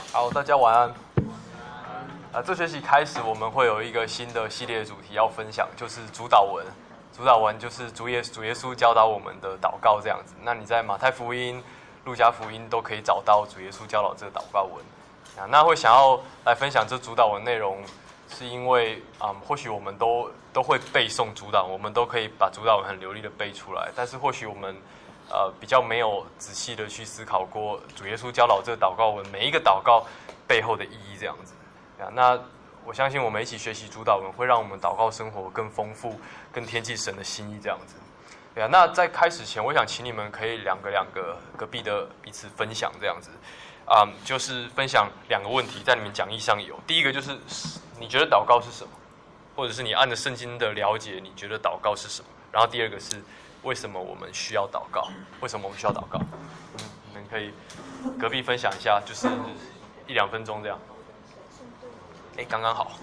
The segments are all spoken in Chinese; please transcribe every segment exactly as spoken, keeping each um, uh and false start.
好，大家晚安。啊，这学期开始我们会有一个新的系列主题要分享，就是主导文。主导文就是主耶主耶稣教导我们的祷告这样子。那你在马太福音、路加福音都可以找到主耶稣教导这个祷告文。啊，那会想要来分享这主导文内容，是因为啊、嗯，或许我们都都会背诵主导，我们都可以把主导文很流利的背出来，但是或许我们呃比较没有仔细的去思考过主耶稣教导这个祷告文每一个祷告背后的意义这样子。啊，那我相信我们一起学习主导文，会让我们祷告生活更丰富，更贴近神的心意这样子。对啊，那在开始前，我想请你们可以两个两个隔壁的彼此分享这样子，啊、嗯，就是分享两个问题，在你们讲义上有。第一个就是你觉得祷告是什么，或者是你按着圣经的了解，你觉得祷告是什么？然后第二个是为什么我们需要祷告？为什么我们需要祷告？嗯，你们可以隔壁分享一下，就是一两分钟这样。哎，刚刚好。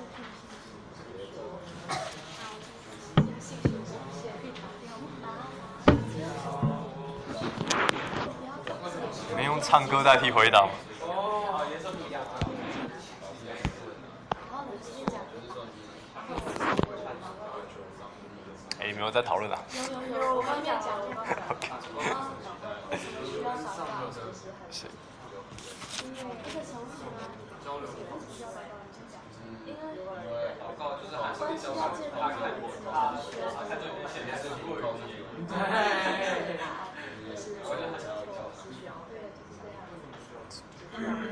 你们用唱歌代替回答吗？哎，有没有在讨论啊？ 有有有，我刚没有讲。 OK。是。 因为这个从什么交流？因为祷告就是还是比较大概我啊，他这边现在是不容易。对。我觉得很需要。对，就是这样。因为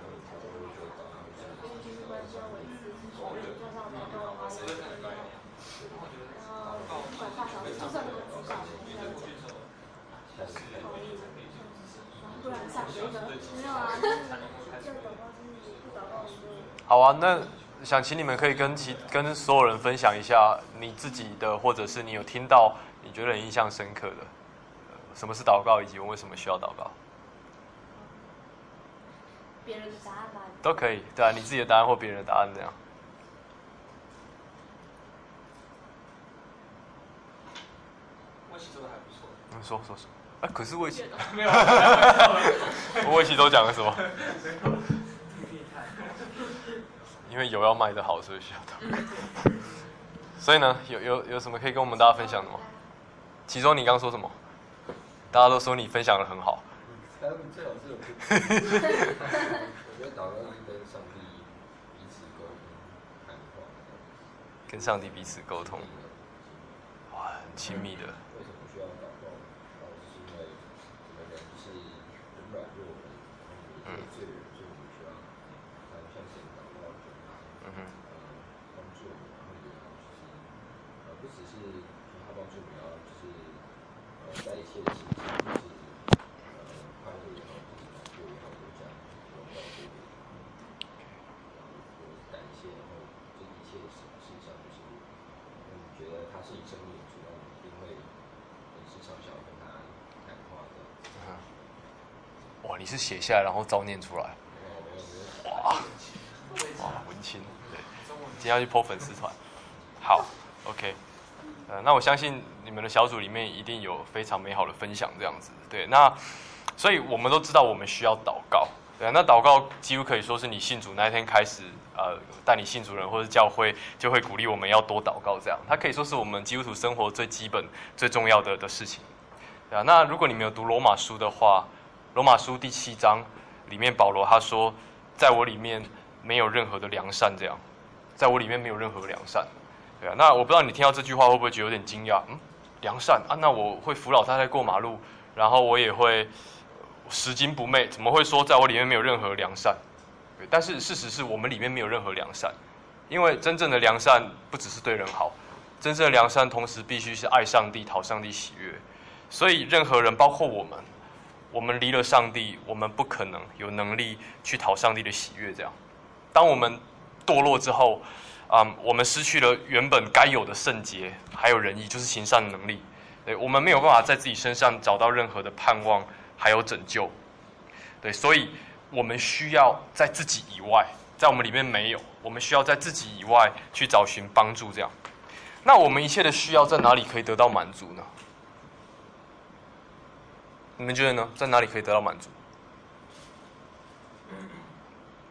就是关系要维持，所以就像祷告的话，也是很重要。然后不管大小，就算没有祷告，还是要讲。不然上学的没有啊，就是这祷告是不祷告就。 好啊，那想请你们可以跟其跟所有人分享一下你自己的，或者是你有听到你觉得很印象深刻的，什么是祷告，以及我们为什么需要祷告。 别人的答案吧。 都可以，对啊，你自己的答案或别人的答案这样。 魏琪做的还不错。 嗯，说说说。啊，可是魏琪没有， 魏琪都讲了什么？因为油要卖得好，所以需要祷告。所以呢，有有有什么可以跟我们大家分享的吗？其中你刚刚说什么？大家都说你分享得很好。 他们最好是有。我觉得祷告是跟上帝彼此沟通谈话。 跟上帝彼此沟通。哇，很亲密的。 为什么需要祷告？祷告是因为我们人是很软弱的，我们是罪人，所以我们需要来向神祷告，嗯哼，帮助我们，然后也就是呃不只是说他帮助我们，要就是呃在一切的事情就是呃快乐也好，难过也好，都这样荣耀归给他，然后我感谢，然后这一切的事事上就是我们觉得他是以生命的主，然后一定会很时常想要跟他谈话的。 嗯、哇，你是写下来然后照念出来？哇哇，文青，对，今天要去 po 粉丝团。好 ，OK， 呃，那我相信你们的小组里面一定有非常美好的分享，这样子，对，那所以我们都知道我们需要祷告，对，那祷告几乎可以说是你信主那一天开始，呃，带你信主人或者教会就会鼓励我们要多祷告，这样，它可以说是我们基督徒生活最基本、最重要的的事情，对啊。那如果你们有读罗马书的话，罗马书第七章里面保罗他说，在我里面没有任何的良善，这样，在我里面没有任何良善，对啊。那我不知道你听到这句话会不会觉得有点惊讶？嗯，良善啊，那我会扶老太太过马路，然后我也会拾金不昧，怎么会说在我里面没有任何良善？对，但是事实是我们里面没有任何良善，因为真正的良善不只是对人好，真正的良善同时必须是爱上帝、讨上帝喜悦。所以任何人，包括我们，我们离了上帝，我们不可能有能力去讨上帝的喜悦。这样，当我们堕落之后，嗯，我们失去了原本该有的圣洁，还有仁义，就是行善的能力。对，我们没有办法在自己身上找到任何的盼望，还有拯救。对，所以我们需要在自己以外，在我们里面没有，我们需要在自己以外去找寻帮助。这样，那我们一切的需要在哪里可以得到满足呢？你们觉得呢？在哪里可以得到满足？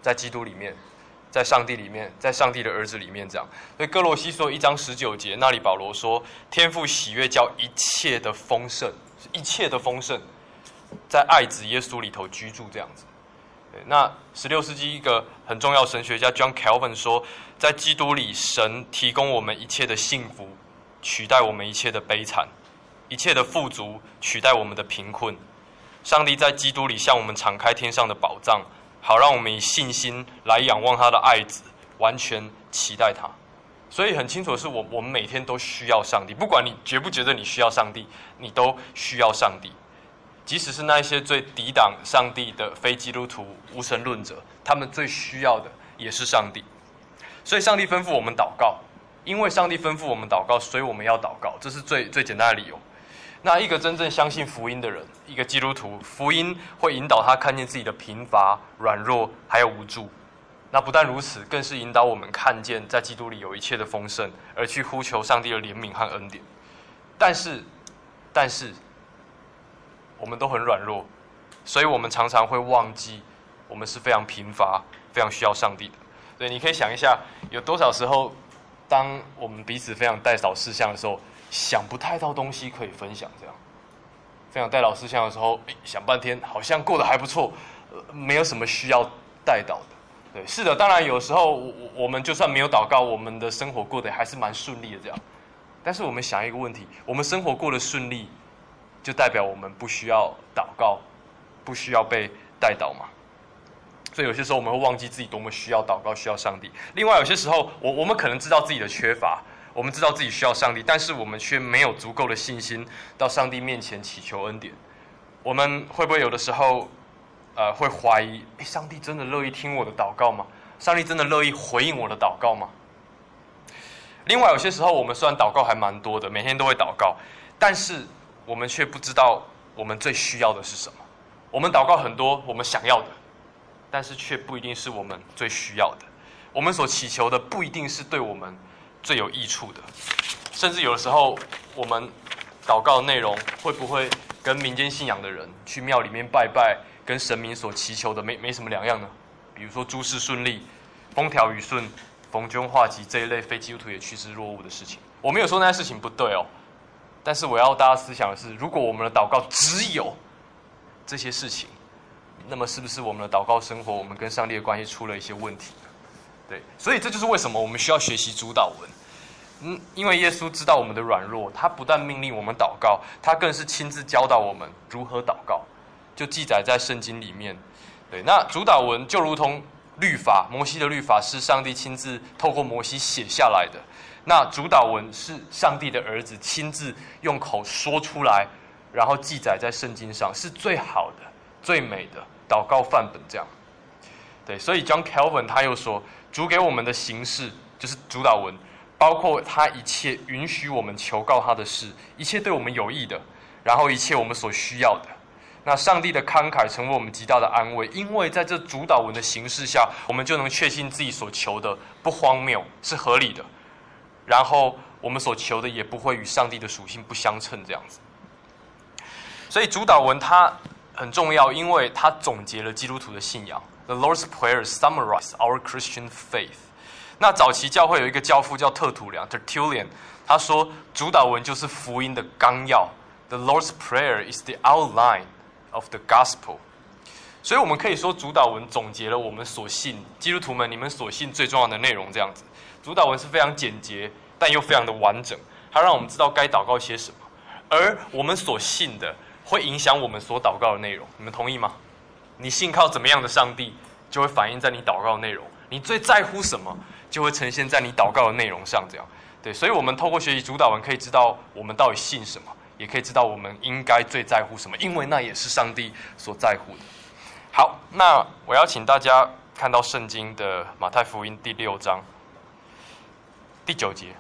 在基督里面，在上帝里面，在上帝的儿子里面这样。所以哥罗西书一章十九节，那里保罗说：“天父喜悦叫一切的丰盛，一切的丰盛，在爱子耶稣里头居住。”这样子。那十六世纪一个很重要神学家 John Calvin 说，在基督里，神提供我们一切的幸福，取代我们一切的悲惨，一切的富足取代我们的贫困。上帝在基督里向我们敞开天上的宝藏，好让我们以信心来仰望他的爱子，完全期待他。所以很清楚的是，我我们每天都需要上帝，不管你觉不觉得你需要上帝，你都需要上帝。即使是那一些最抵挡上帝的非基督徒无神论者，他们最需要的也是上帝。所以上帝吩咐我们祷告，因为上帝吩咐我们祷告，所以我们要祷告，这是最最简单的理由。那一个真正相信福音的人，一个基督徒，福音会引导他看见自己的贫乏、软弱还有无助。那不但如此，更是引导我们看见在基督里有一切的丰盛，而去呼求上帝的怜悯和恩典。但是，但是我们都很软弱，所以我们常常会忘记我们是非常贫乏、非常需要上帝的。对，你可以想一下，有多少时候，当我们彼此分享代祷事项的时候，想不太到东西可以分享，这样分享代祷事项的时候，想半天好像过得还不错，呃，没有什么需要代祷的。对，是的，当然有时候我我们就算没有祷告，我们的生活过得还是蛮顺利的这样。但是我们想一个问题，我们生活过得顺利，就代表我们不需要祷告，不需要被代祷嘛？所以有些时候我们会忘记自己多么需要祷告，需要上帝。另外有些时候，我我们可能知道自己的缺乏，我们知道自己需要上帝，但是我们却没有足够的信心到上帝面前祈求恩典。我们会不会有的时候，呃，会怀疑：诶，上帝真的乐意听我的祷告吗？上帝真的乐意回应我的祷告吗？另外有些时候，我们虽然祷告还蛮多的，每天都会祷告，但是我们却不知道我们最需要的是什么。我们祷告很多我们想要的，但是却不一定是我们最需要的。我们所祈求的不一定是对我们最有益处的，甚至有的时候我们祷告的内容会不会跟民间信仰的人去庙里面拜拜，跟神明所祈求的没没什么两样呢？比如说诸事顺利、风调雨顺、逢凶化吉这一类非基督徒也趋之若鹜的事情。我没有说那些事情不对哦，但是我要大家思想的是，如果我们的祷告只有这些事情，那么是不是我们的祷告生活，我们跟上帝的关系出了一些问题呢？对，所以这就是为什么我们需要学习主祷文。嗯，因为耶稣知道我们的软弱，他不但命令我们祷告，他更是亲自教导我们如何祷告，就记载在圣经里面。对，那主祷文就如同律法，摩西的律法是上帝亲自透过摩西写下来的，那主祷文是上帝的儿子亲自用口说出来，然后记载在圣经上，是最好的、最美的祷告范本。这样，对，所以 John Calvin 他又说，主给我们的形式就是主祷文，包括他一切允许我们求告他的事，一切对我们有益的，然后一切我们所需要的。那上帝的慷慨成为我们极大的安慰，因为在这主祷文的形式下，我们就能确信自己所求的不荒谬，是合理的，然后我们所求的也不会与上帝的属性不相称这样子。所以主祷文它很重要，因为它总结了基督徒的信仰。The Lord's Prayer summarize our Christian faith。那早期教会有一个教父叫特土良 （Tertullian）， 他说主祷文就是福音的纲要。The Lord's Prayer is the outline of the gospel。 所以我们可以说主祷文总结了我们所信，基督徒们你们所信最重要的内容这样子。主祷文是非常简洁，但又非常的完整，它让我们知道该祷告些什么，而我们所信的会影响我们所祷告的内容。你们同意吗？你信靠怎么样的上帝，就会反映在你祷告的内容。你最在乎什么，就会呈现在你祷告的内容上。这样，对，所以我们透过学习主祷文，可以知道我们到底信什么，也可以知道我们应该最在乎什么，因为那也是上帝所在乎的。好，那我要请大家看到圣经的马太福音第六章第九节。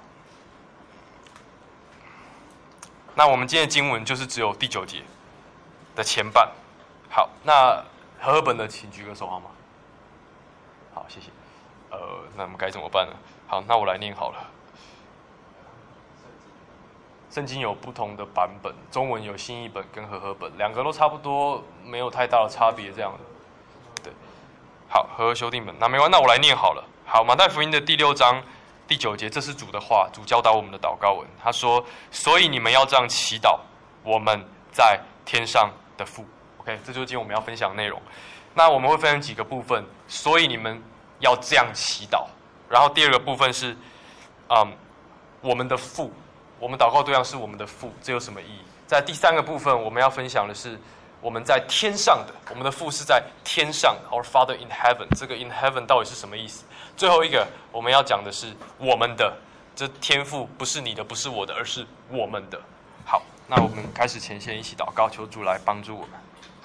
那我们今天的经文就是只有第九节的前半。好，那和合本的请举个手好吗？好，谢谢。呃，那我们该怎么办呢？好，那我来念好了。圣经有不同的版本，中文有新译本跟和合本，两个都差不多，没有太大的差别。这样的，对。 好，和合兄弟们，那没关，那我来念好了。好，马太福音的第六章第九节，这是主的话，主教导我们的祷告文。他说：“所以你们要这样祈祷，我们在天上的父。” OK， 这就是今天我们要分享的内容。那我们会分成几个部分，所以你们要这样祈祷。然后第二个部分是，嗯，我们的父，我们祷告对象是我们的父，这有什么意义？在第三个部分，我们要分享的是我们在天上的，我们的父是在天上 ，Our Father in heaven。这个 in heaven 到底是什么意思？最后一个我们要讲的是我们的，这天父不是你的，不是我的，而是我们的。好，那我们开始前先一起祷告，求主来帮助我们。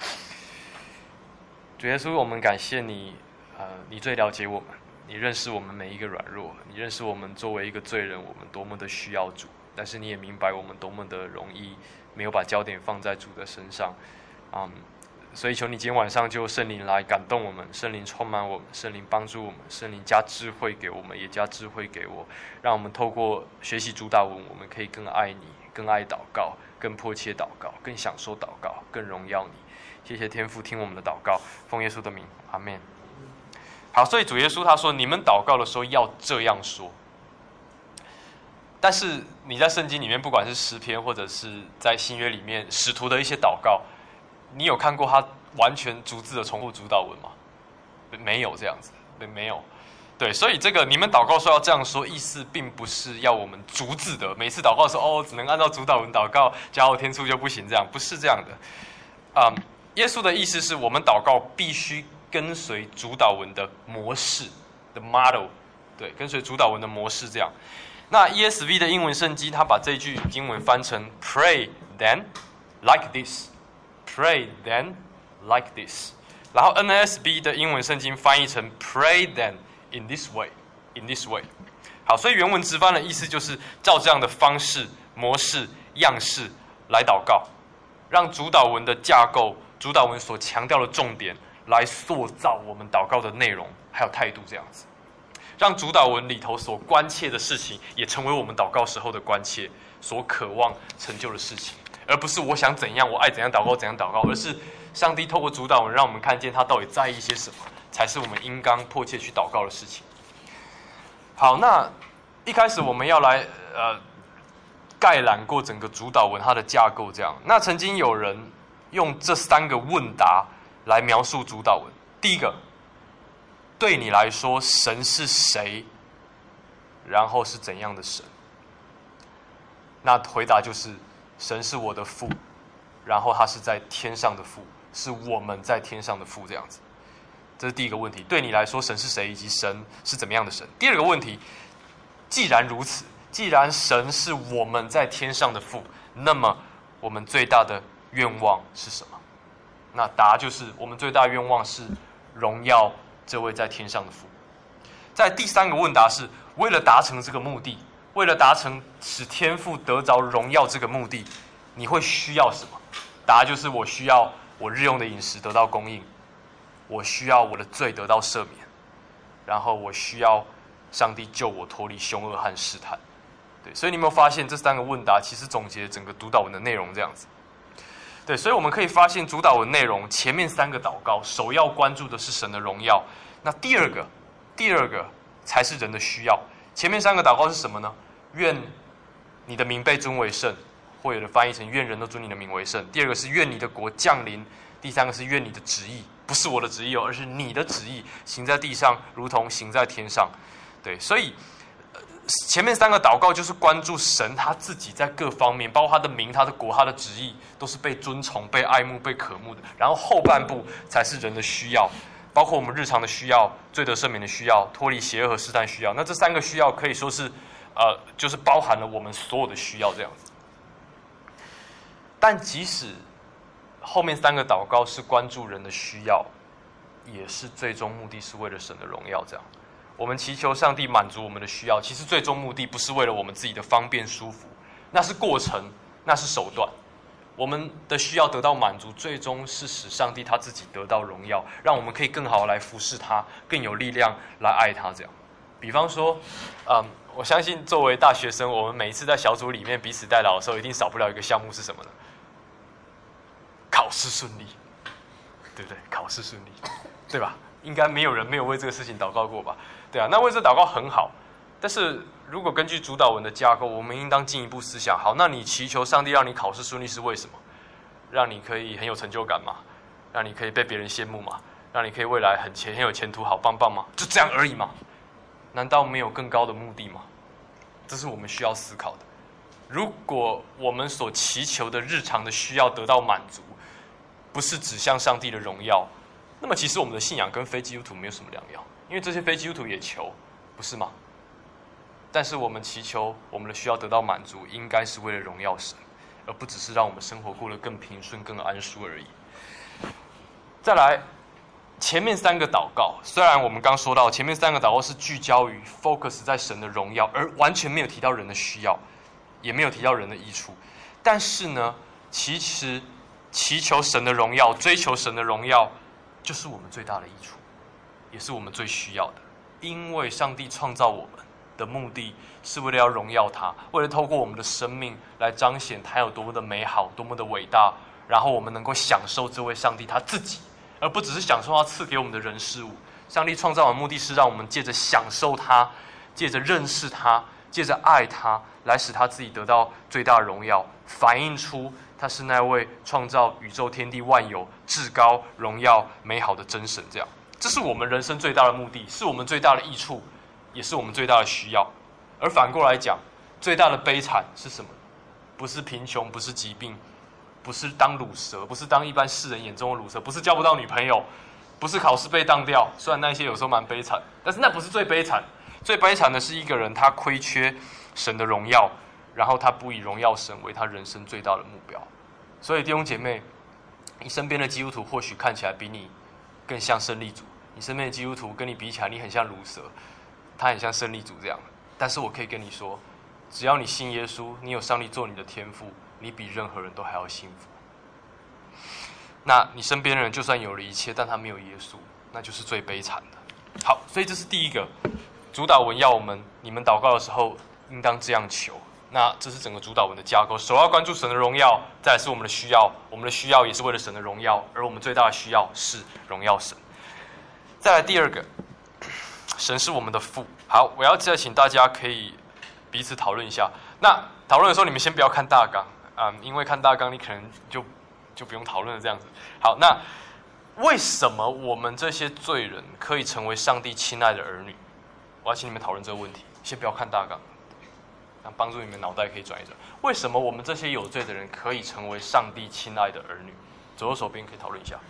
主耶稣，我们感谢你，呃，你最了解我们，你认识我们每一个软弱，你认识我们作为一个罪人，我们多么的需要主，但是你也明白我们多么的容易没有把焦点放在主的身上，嗯，所以求你今天晚上就圣灵来感动我们，圣灵充满我们，圣灵帮助我们，圣灵加智慧给我们，也加智慧给我，让我们透过学习主祷文，我们可以更爱你，更爱祷告，更迫切祷告，更享受祷告，更荣耀你。谢谢天父听我们的祷告，奉耶稣的名，阿们。好，所以主耶稣他说，你们祷告的时候要这样说。但是你在圣经里面，不管是诗篇或者是在新约里面使徒的一些祷告，你有看过他完全逐字的重复主祷文吗？没有这样子，没有。对，所以这个你们祷告说要这样说，意思并不是要我们逐字的，每次祷告的时候哦，只能按照主祷文祷告，加后天书就不行，这样不是这样的。嗯，耶稣的意思是我们祷告必须跟随主祷文的模式的 model， 对，跟随主祷文的模式这样。那 E S V 的英文圣经，它把这句经文翻成 Pray then like this， Pray then like this。然后 N S B 的英文圣经翻译成 Pray then in this way， in this way。好，所以原文直翻的意思就是照这样的方式、模式、样式来祷告，让主祷文的架构、主祷文所强调的重点来塑造我们祷告的内容还有态度，这样子。让主祷文里头所关切的事情，也成为我们祷告时候的关切，所渴望成就的事情，而不是我想怎样，我爱怎样祷告怎样祷告，而是上帝透过主祷文让我们看见他到底在意些什么，才是我们应当迫切去祷告的事情。好，那一开始我们要来呃概览过整个主祷文它的架构，这样。那曾经有人用这三个问答来描述主祷文。第一个，对你来说，神是谁？然后是怎样的神？那回答就是，神是我的父，然后他是在天上的父，是我们在天上的父，这样子。这是第一个问题，对你来说，神是谁，以及神是怎么样的神？第二个问题，既然如此，既然神是我们在天上的父，那么我们最大的愿望是什么？那答案就是，我们最大的愿望是荣耀这位在天上的父。在第三个问答是，为了达成这个目的，为了达成使天父得着荣耀这个目的，你会需要什么？答案就是，我需要我日用的饮食得到供应，我需要我的罪得到赦免，然后我需要上帝救我脱离凶恶和试探。对，所以你有没有发现这三个问答其实总结整个主祷文的内容这样子？对，所以我们可以发现主祷文内容前面三个祷告首要关注的是神的荣耀，那第二个第二个才是人的需要。前面三个祷告是什么呢？愿你的名被尊为圣，或有的翻译成愿人都尊你的名为圣。第二个是愿你的国降临，第三个是愿你的旨意，不是我的旨意哦，而是你的旨意行在地上如同行在天上。对，所以前面三个祷告就是关注神他自己在各方面，包括他的名、他的国、他的旨意，都是被尊崇、被爱慕、被渴慕的。然后后半部才是人的需要，包括我们日常的需要、罪得赦免的需要、脱离邪恶和试探需要。那这三个需要可以说是，呃，就是包含了我们所有的需要这样子。但即使后面三个祷告是关注人的需要，也是最终目的是为了神的荣耀这样。我们祈求上帝满足我们的需要，其实最终目的不是为了我们自己的方便舒服，那是过程，那是手段。我们的需要得到满足，最终是使上帝他自己得到荣耀，让我们可以更好来服侍他，更有力量来爱他这样。比方说，嗯，我相信作为大学生，我们每一次在小组里面彼此代祷的时候，一定少不了一个项目是什么呢？考试顺利，对不对？考试顺利，对吧？ 应该没有人没有为这个事情祷告过吧？对啊，那为这祷告很好，但是如果根据主祷文的架构，我们应当进一步思想，好，那你祈求上帝让你考试顺利是为什么？让你可以很有成就感嘛？让你可以被别人羡慕嘛？让你可以未来很前很有前途，好棒棒吗？就这样而已嘛？难道没有更高的目的吗？这是我们需要思考的。如果我们所祈求的日常的需要得到满足，不是指向上帝的荣耀，那么其实我们的信仰跟非基督徒没有什么两样，因为这些非基督徒也求，不是吗？但是我们祈求我们的需要得到满足，应该是为了荣耀神，而不只是让我们生活过得更平顺、更安舒而已。再来，前面三个祷告，虽然我们刚说到前面三个祷告是聚焦于 focus 在神的荣耀，而完全没有提到人的需要，也没有提到人的益处，但是呢，其实祈求神的荣耀、追求神的荣耀，就是我们最大的益处，也是我们最需要的。因为上帝创造我们的目的是为了要荣耀他，为了透过我们的生命来彰显他有多么的美好、多么的伟大，然后我们能够享受这位上帝他自己，而不只是享受他赐给我们的人事物。上帝创造的目的是让我们借着享受他，借着认识他，借着爱他，来使他自己得到最大的荣耀，反映出他是那位创造宇宙天地万有至高荣耀美好的真神。这样，这是我们人生最大的目的，是我们最大的益处，也是我们最大的需要。而反过来讲，最大的悲惨是什么？不是贫穷，不是疾病，不是当鲁蛇，不是当一般世人眼中的鲁蛇，不是交不到女朋友，不是考试被当掉，虽然那些有时候蛮悲惨，但是那不是最悲惨。最悲惨的是一个人他亏缺神的荣耀，然后他不以荣耀神为他人生最大的目标。所以弟兄姐妹，你身边的基督徒或许看起来比你更像胜利组，你身边的基督徒跟你比起来，你很像鲁蛇，他很像胜利组这样。但是我可以跟你说，只要你信耶稣，你有上帝做你的天父，你比任何人都还要幸福。那你身边的人就算有了一切，但他没有耶稣，那就是最悲惨的。好，所以这是第一个主祷文要我们，你们祷告的时候应当这样求。那这是整个主祷文的架构，首要关注神的荣耀，再来是我们的需要，我们的需要也是为了神的荣耀，而我们最大的需要是荣耀神。再来第二个，神是我们的父。好，我要再请大家可以彼此讨论一下。那讨论的时候，你们先不要看大纲，嗯，因为看大纲你可能就就不用讨论了这样子。好，那为什么我们这些罪人可以成为上帝亲爱的儿女？我要请你们讨论这个问题，先不要看大纲，让帮助你们脑袋可以转一转。为什么我们这些有罪的人可以成为上帝亲爱的儿女？左右手边可以讨论一下。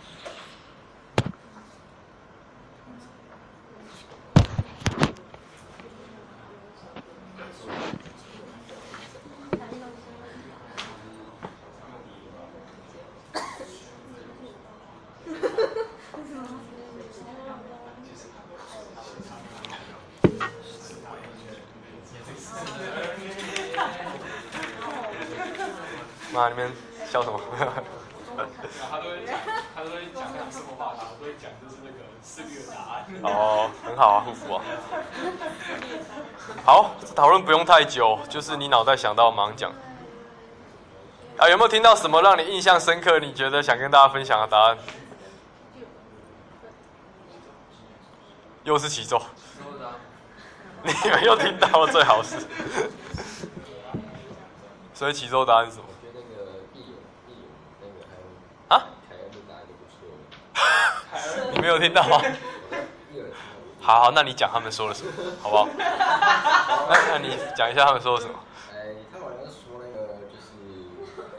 妈，你们笑什么？ 他都会讲，他都会讲那种生活化，他都会讲就是那个四个答案。 哦，很好啊，互补啊。好，讨论不用太久，就是你脑袋想到马上讲。啊，有没有听到什么让你印象深刻？你觉得想跟大家分享的答案？又是起奏。你们又听到了，最好是。所以起奏答案是什么？啊？你没有听到吗？好好，那你讲他们说了什么，好不好？那那你讲一下他们说了什么？ 哎，他好像是说那个就是，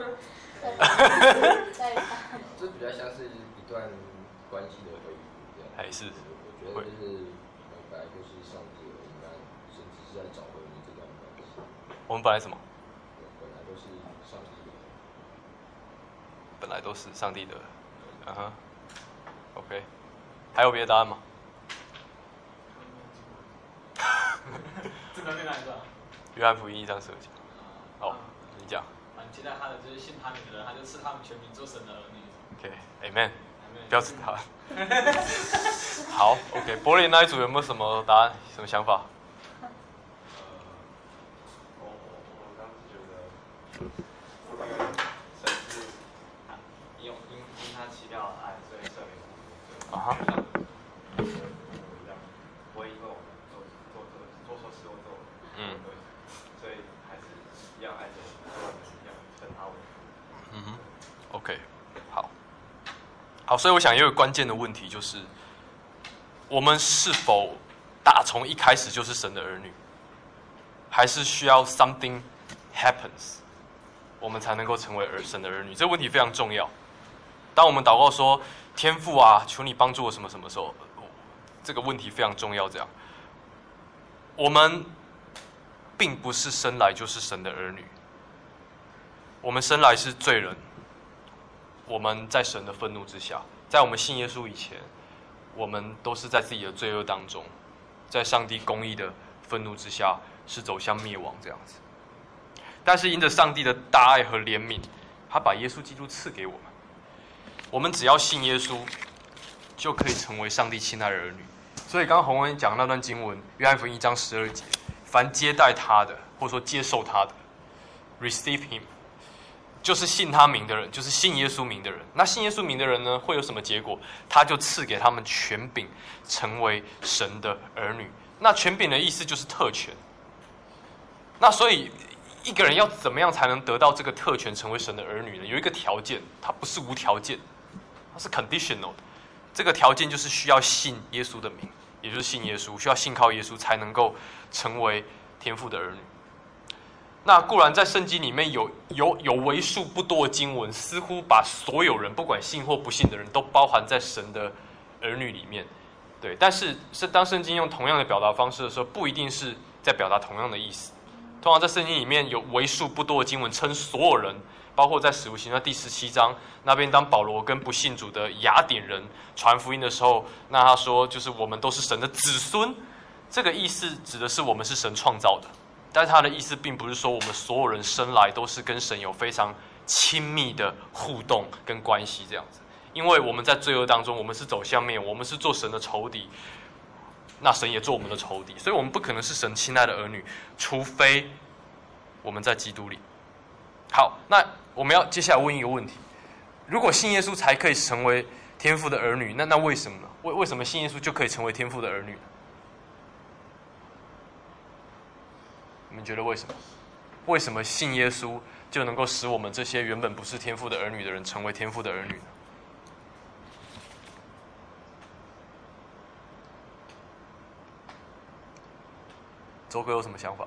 这比较像是一段关系的回忆这样。 还是？ 我觉得就是本来就是上帝的，应该甚至是在找回你这段关系。 我们本来什么？ 本来都是上帝的。 本来都是上帝的，嗯哼 ，OK， 还有别的答案吗？ 这个是哪一个？ 约翰福音一章十二节。哦，你讲。 蛮期待他的，就是信他名的人，他就赐他们全民做神的儿女。 OK，Amen。标准答案。好 ，OK， 柏林那一组有没有什么答案、什么想法？ 呃，我我刚是觉得，那个神是因因因他奇妙的爱，所以赦免我们的罪。 啊哈。 好，所以我想有一个关键的问题就是，我们是否打从一开始就是神的儿女，还是需要 something happens， 我们才能够成为儿神的儿女？这个问题非常重要。当我们祷告说天父啊，求你帮助我什么什么时候，这个问题非常重要。这样，我们并不是生来就是神的儿女，我们生来是罪人。我们在神的愤怒之下，在我们信耶稣以前，我们都是在自己的罪恶当中，在上帝公义的愤怒之下，是走向灭亡这样子。但是因着上帝的大爱和怜悯，他把耶稣基督赐给我们，我们只要信耶稣，就可以成为上帝亲爱的儿女。所以刚刚洪文讲那段经文，约翰福音一章十二节，凡接待他的，或者说接受他的 ，receive him。就是信他名的人，就是信耶稣名的人。那信耶稣名的人呢，会有什么结果？他就赐给他们权柄，成为神的儿女。那权柄的意思就是特权。那所以一个人要怎么样才能得到这个特权，成为神的儿女呢？有一个条件，它不是无条件，它是 conditional 的。这个条件就是需要信耶稣的名，也就是信耶稣，需要信靠耶稣才能够成为天父的儿女。那固然在圣经里面有有有为数不多的经文，似乎把所有人不管信或不信的人都包含在神的儿女里面，对。但是是当圣经用同样的表达方式的时候，不一定是在表达同样的意思。通常在圣经里面有为数不多的经文称所有人，包括在使徒行传第十七章那边，当保罗跟不信主的雅典人传福音的时候，那他说就是我们都是神的子孙，这个意思指的是我们是神创造的。但是他的意思并不是说我们所有人生来都是跟神有非常亲密的互动跟关系这样子，因为我们在罪恶当中，我们是走向灭亡，我们是做神的仇敌，那神也做我们的仇敌，所以我们不可能是神亲爱的儿女，除非我们在基督里。好，那我们要接下来问一个问题：如果信耶稣才可以成为天父的儿女，那那为什么呢？为为什么信耶稣就可以成为天父的儿女呢？你们觉得为什么？为什么信耶稣就能够使我们这些原本不是天父的儿女的人成为天父的儿女呢？周哥有什么想法？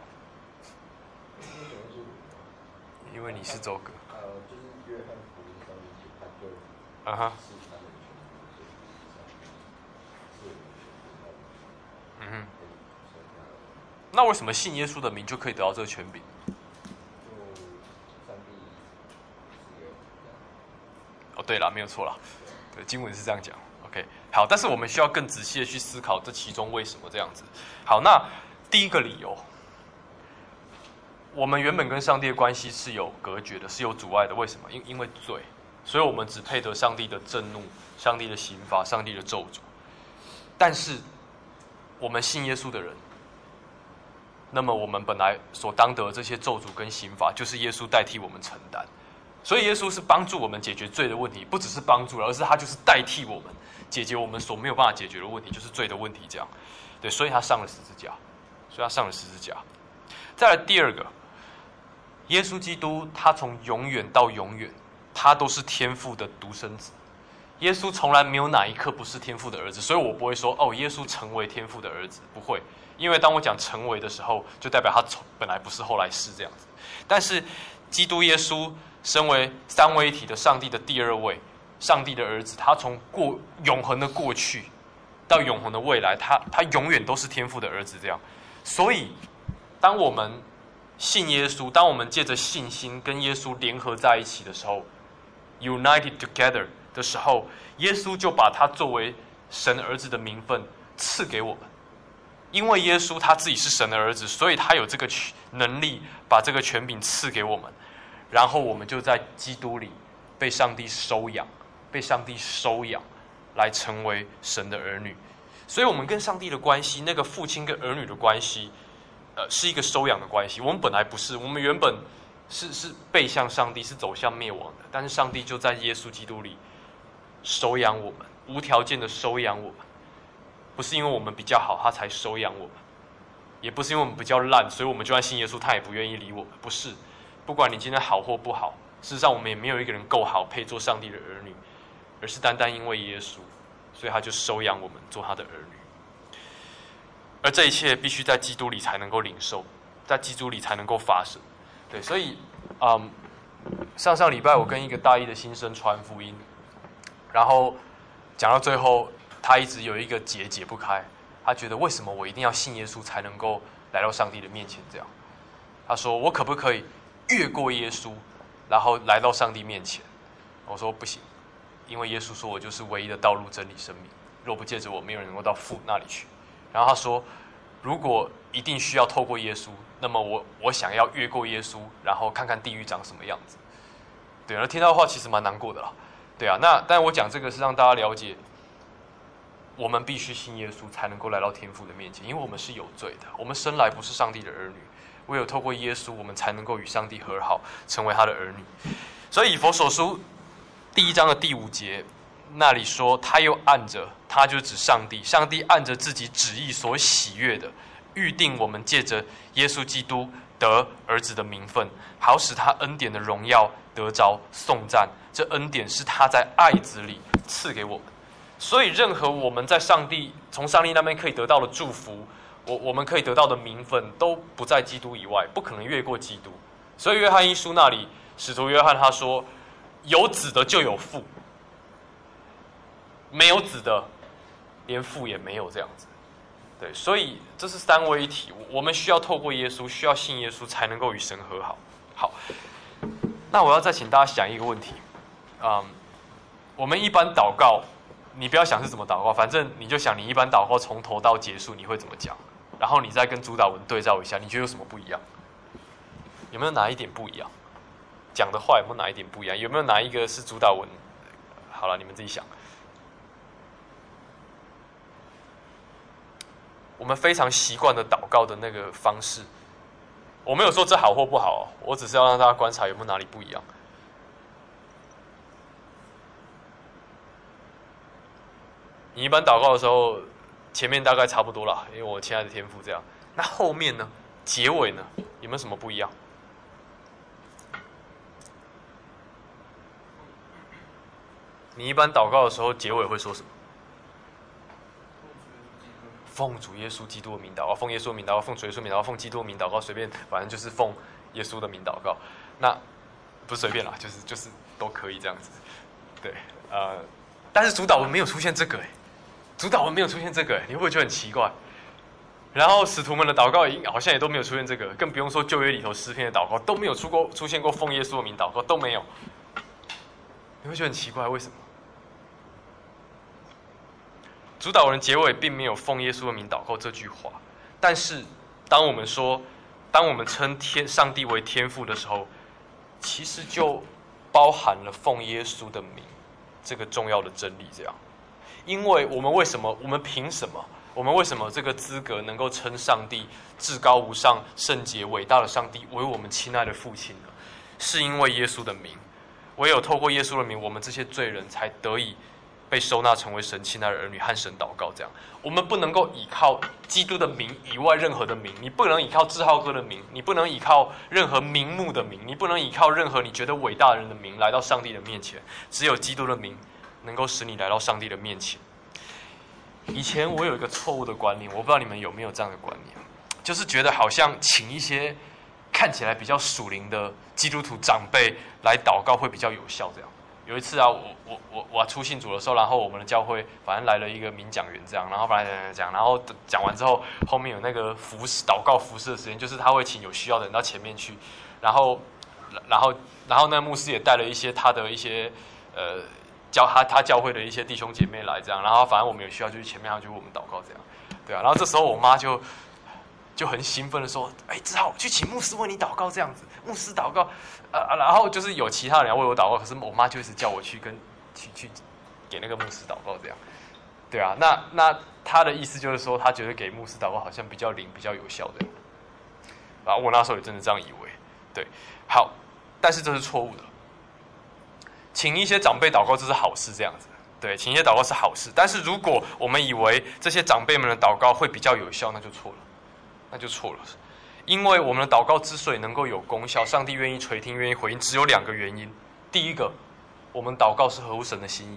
因为你是周哥。 呃，就是约翰福音上面写，他就啊哈。 是他们全部，所以是我们全部。 嗯哼。那为什么信耶稣的名就可以得到这个权柄？ 就上帝是有这样。 哦，对了，没有错啦，对，经文是这样讲。OK， 好，但是我们需要更仔细的去思考这其中为什么这样子。好，那第一个理由，我们原本跟上帝的关系是有隔绝的，是有阻碍的。为什么？因因为罪，所以我们只配得上帝的震怒、上帝的刑罚、上帝的咒诅。但是我们信耶稣的人，那么我们本来所当得的这些咒诅跟刑罚，就是耶稣代替我们承担。所以耶稣是帮助我们解决罪的问题，不只是帮助，而是他就是代替我们解决我们所没有办法解决的问题，就是罪的问题。这样，对，所以他上了十字架，所以他上了十字架。再来第二个，耶稣基督他从永远到永远，他都是天父的独生子。耶稣从来没有哪一刻不是天父的儿子，所以我不会说哦，耶稣成为天父的儿子，不会。因为当我讲成为的时候，就代表他本来不是，后来是这样子。但是基督耶稣身为三位一体的上帝的第二位，上帝的儿子，他从过永恒的过去到永恒的未来，他他永远都是天父的儿子。这样，所以当我们信耶稣，当我们借着信心跟耶稣联合在一起的时候 ，united together 的时候，耶稣就把他作为神儿子的名分赐给我们。因为耶稣他自己是神的儿子，所以他有这个能力把这个权柄赐给我们，然后我们就在基督里被上帝收养，被上帝收养，来成为神的儿女。所以我们跟上帝的关系，那个父亲跟儿女的关系，呃，是一个收养的关系。我们本来不是，我们原本是是背向上帝，是走向灭亡的，但是上帝就在耶稣基督里收养我们，无条件的收养我们。不是因为我们比较好，他才收养我们；也不是因为我们比较烂，所以我们就算信耶稣，他也不愿意理我们。不是，不管你今天好或不好，事实上我们也没有一个人够好，配做上帝的儿女。 而是单单因为耶稣，所以他就收养我们做他的儿女。而这一切必须在基督里才能够领受，在基督里才能够发生。对，所以，嗯，上上礼拜我跟一个大一的新生传福音，然后讲到最后，他一直有一个结解不开，他觉得为什么我一定要信耶稣才能够来到上帝的面前？这样，他说我可不可以越过耶稣，然后来到上帝面前？我说不行，因为耶稣说我就是唯一的道路、真理、生命，若不借着我，没有人能够到父那里去。然后他说，如果一定需要透过耶稣，那么我我想要越过耶稣，然后看看地狱长什么样子。对，然后听到的话其实蛮难过的啦。对啊，那但我讲这个是让大家了解，我们必须信耶稣才能够来到天父的面前，因为我们是有罪的，我们生来不是上帝的儿女，唯有透过耶稣，我们才能够与上帝和好，成为他的儿女。所以以弗所书第一章的第五节那里说，他又按着，他就指上帝，上帝按着自己旨意所喜悦的，预定我们借着耶稣基督得儿子的名分，好使他恩典的荣耀得着颂赞。这恩典是他在爱子里赐给我们，所以任何我们在上帝从上帝那边可以得到的祝福，我我们可以得到的名分，都不在基督以外，不可能越过基督。所以约翰一书那里，使徒约翰他说，有子的就有父，没有子的连父也没有，这样子。对，所以这是三位一体，我们需要透过耶稣，需要信耶稣才能够与神和好。好，那我要再请大家想一个问题，嗯，我们一般祷告，你不要想是怎么祷告，反正你就想你一般祷告从头到结束你会怎么讲，然后你再跟主导文对照一下，你觉得有什么不一样？有没有哪一点不一样？讲的话有没有哪一点不一样？有没有哪一个是主导文？好了，你们自己想。我们非常习惯的祷告的那个方式，我没有说这好或不好，我只是要让大家观察有没有哪里不一样。你一般祷告的时候，前面大概差不多啦，因为我亲爱的天父这样。那后面呢？结尾呢？有没有什么不一样？你一般祷告的时候，结尾会说什么？奉主耶稣基督的名祷告，奉耶稣的名祷告，奉主耶稣的名祷告，奉基督的名祷告，随便，反正就是奉耶稣的名祷告。那不是随便啦，就是就是都可以这样子。对，呃，但是主祷文没有出现这个，哎，主祷文没有出现这个，你会不会觉得很奇怪？然后使徒们的祷告好像也都没有出现这个，更不用说旧约里头诗篇的祷告都没有出过出现过奉耶稣的名祷告，都没有。你会觉得很奇怪，为什么？主祷文的结尾并没有奉耶稣的名祷告这句话，但是当我们说，当我们称天上帝为天父的时候，其实就包含了奉耶稣的名这个重要的真理。这样，因为我们为什么，我们凭什么，我们为什么这个资格能够称上帝至高无上、圣洁伟大的上帝为我们亲爱的父亲呢？是因为耶稣的名，唯有透过耶稣的名，我们这些罪人才得以被收纳成为神亲爱的儿女，和神祷告。这样，我们不能够依靠基督的名以外任何的名，你不能依靠志浩哥的名，你不能依靠任何名目的名，你不能依靠任何你觉得伟大的人的名来到上帝的面前。只有基督的名能够使你来到上帝的面前。以前我有一个错误的观念，我不知道你们有没有这样的观念，就是觉得好像请一些看起来比较属灵的基督徒长辈来祷告会比较有效。这样，有一次啊，我我我我初信主的时候，然后我们的教会反正来了一个名讲员，这样，然后反正讲，然后讲完之后，后面有那个服侍祷告服侍的时间，就是他会请有需要的人到前面去，然后然后然后那个牧师也带了一些他的一些呃教他他教会的一些弟兄姐妹来，这样，然后反正我们有需要就去前面，然后就为我们祷告，这样，对啊，然后这时候我妈就就很兴奋的说：“哎，只好去请牧师为你祷告，这样子，牧师祷告。”啊，然后就是有其他人要为我祷告，可是我妈就一直叫我去跟去去给那个牧师祷告，这样，对啊，那那他的意思就是说，他觉得给牧师祷告好像比较灵、比较有效的。啊，我那时候也真的这样以为，对，好，但是这是错误的。请一些长辈祷告，这是好事，这样子，对，请一些祷告是好事。但是如果我们以为这些长辈们的祷告会比较有效，那就错了，那就错了。因为我们的祷告之所以能够有功效，上帝愿意垂听、愿意回应，只有两个原因。第一个，我们祷告是合乎神的心意；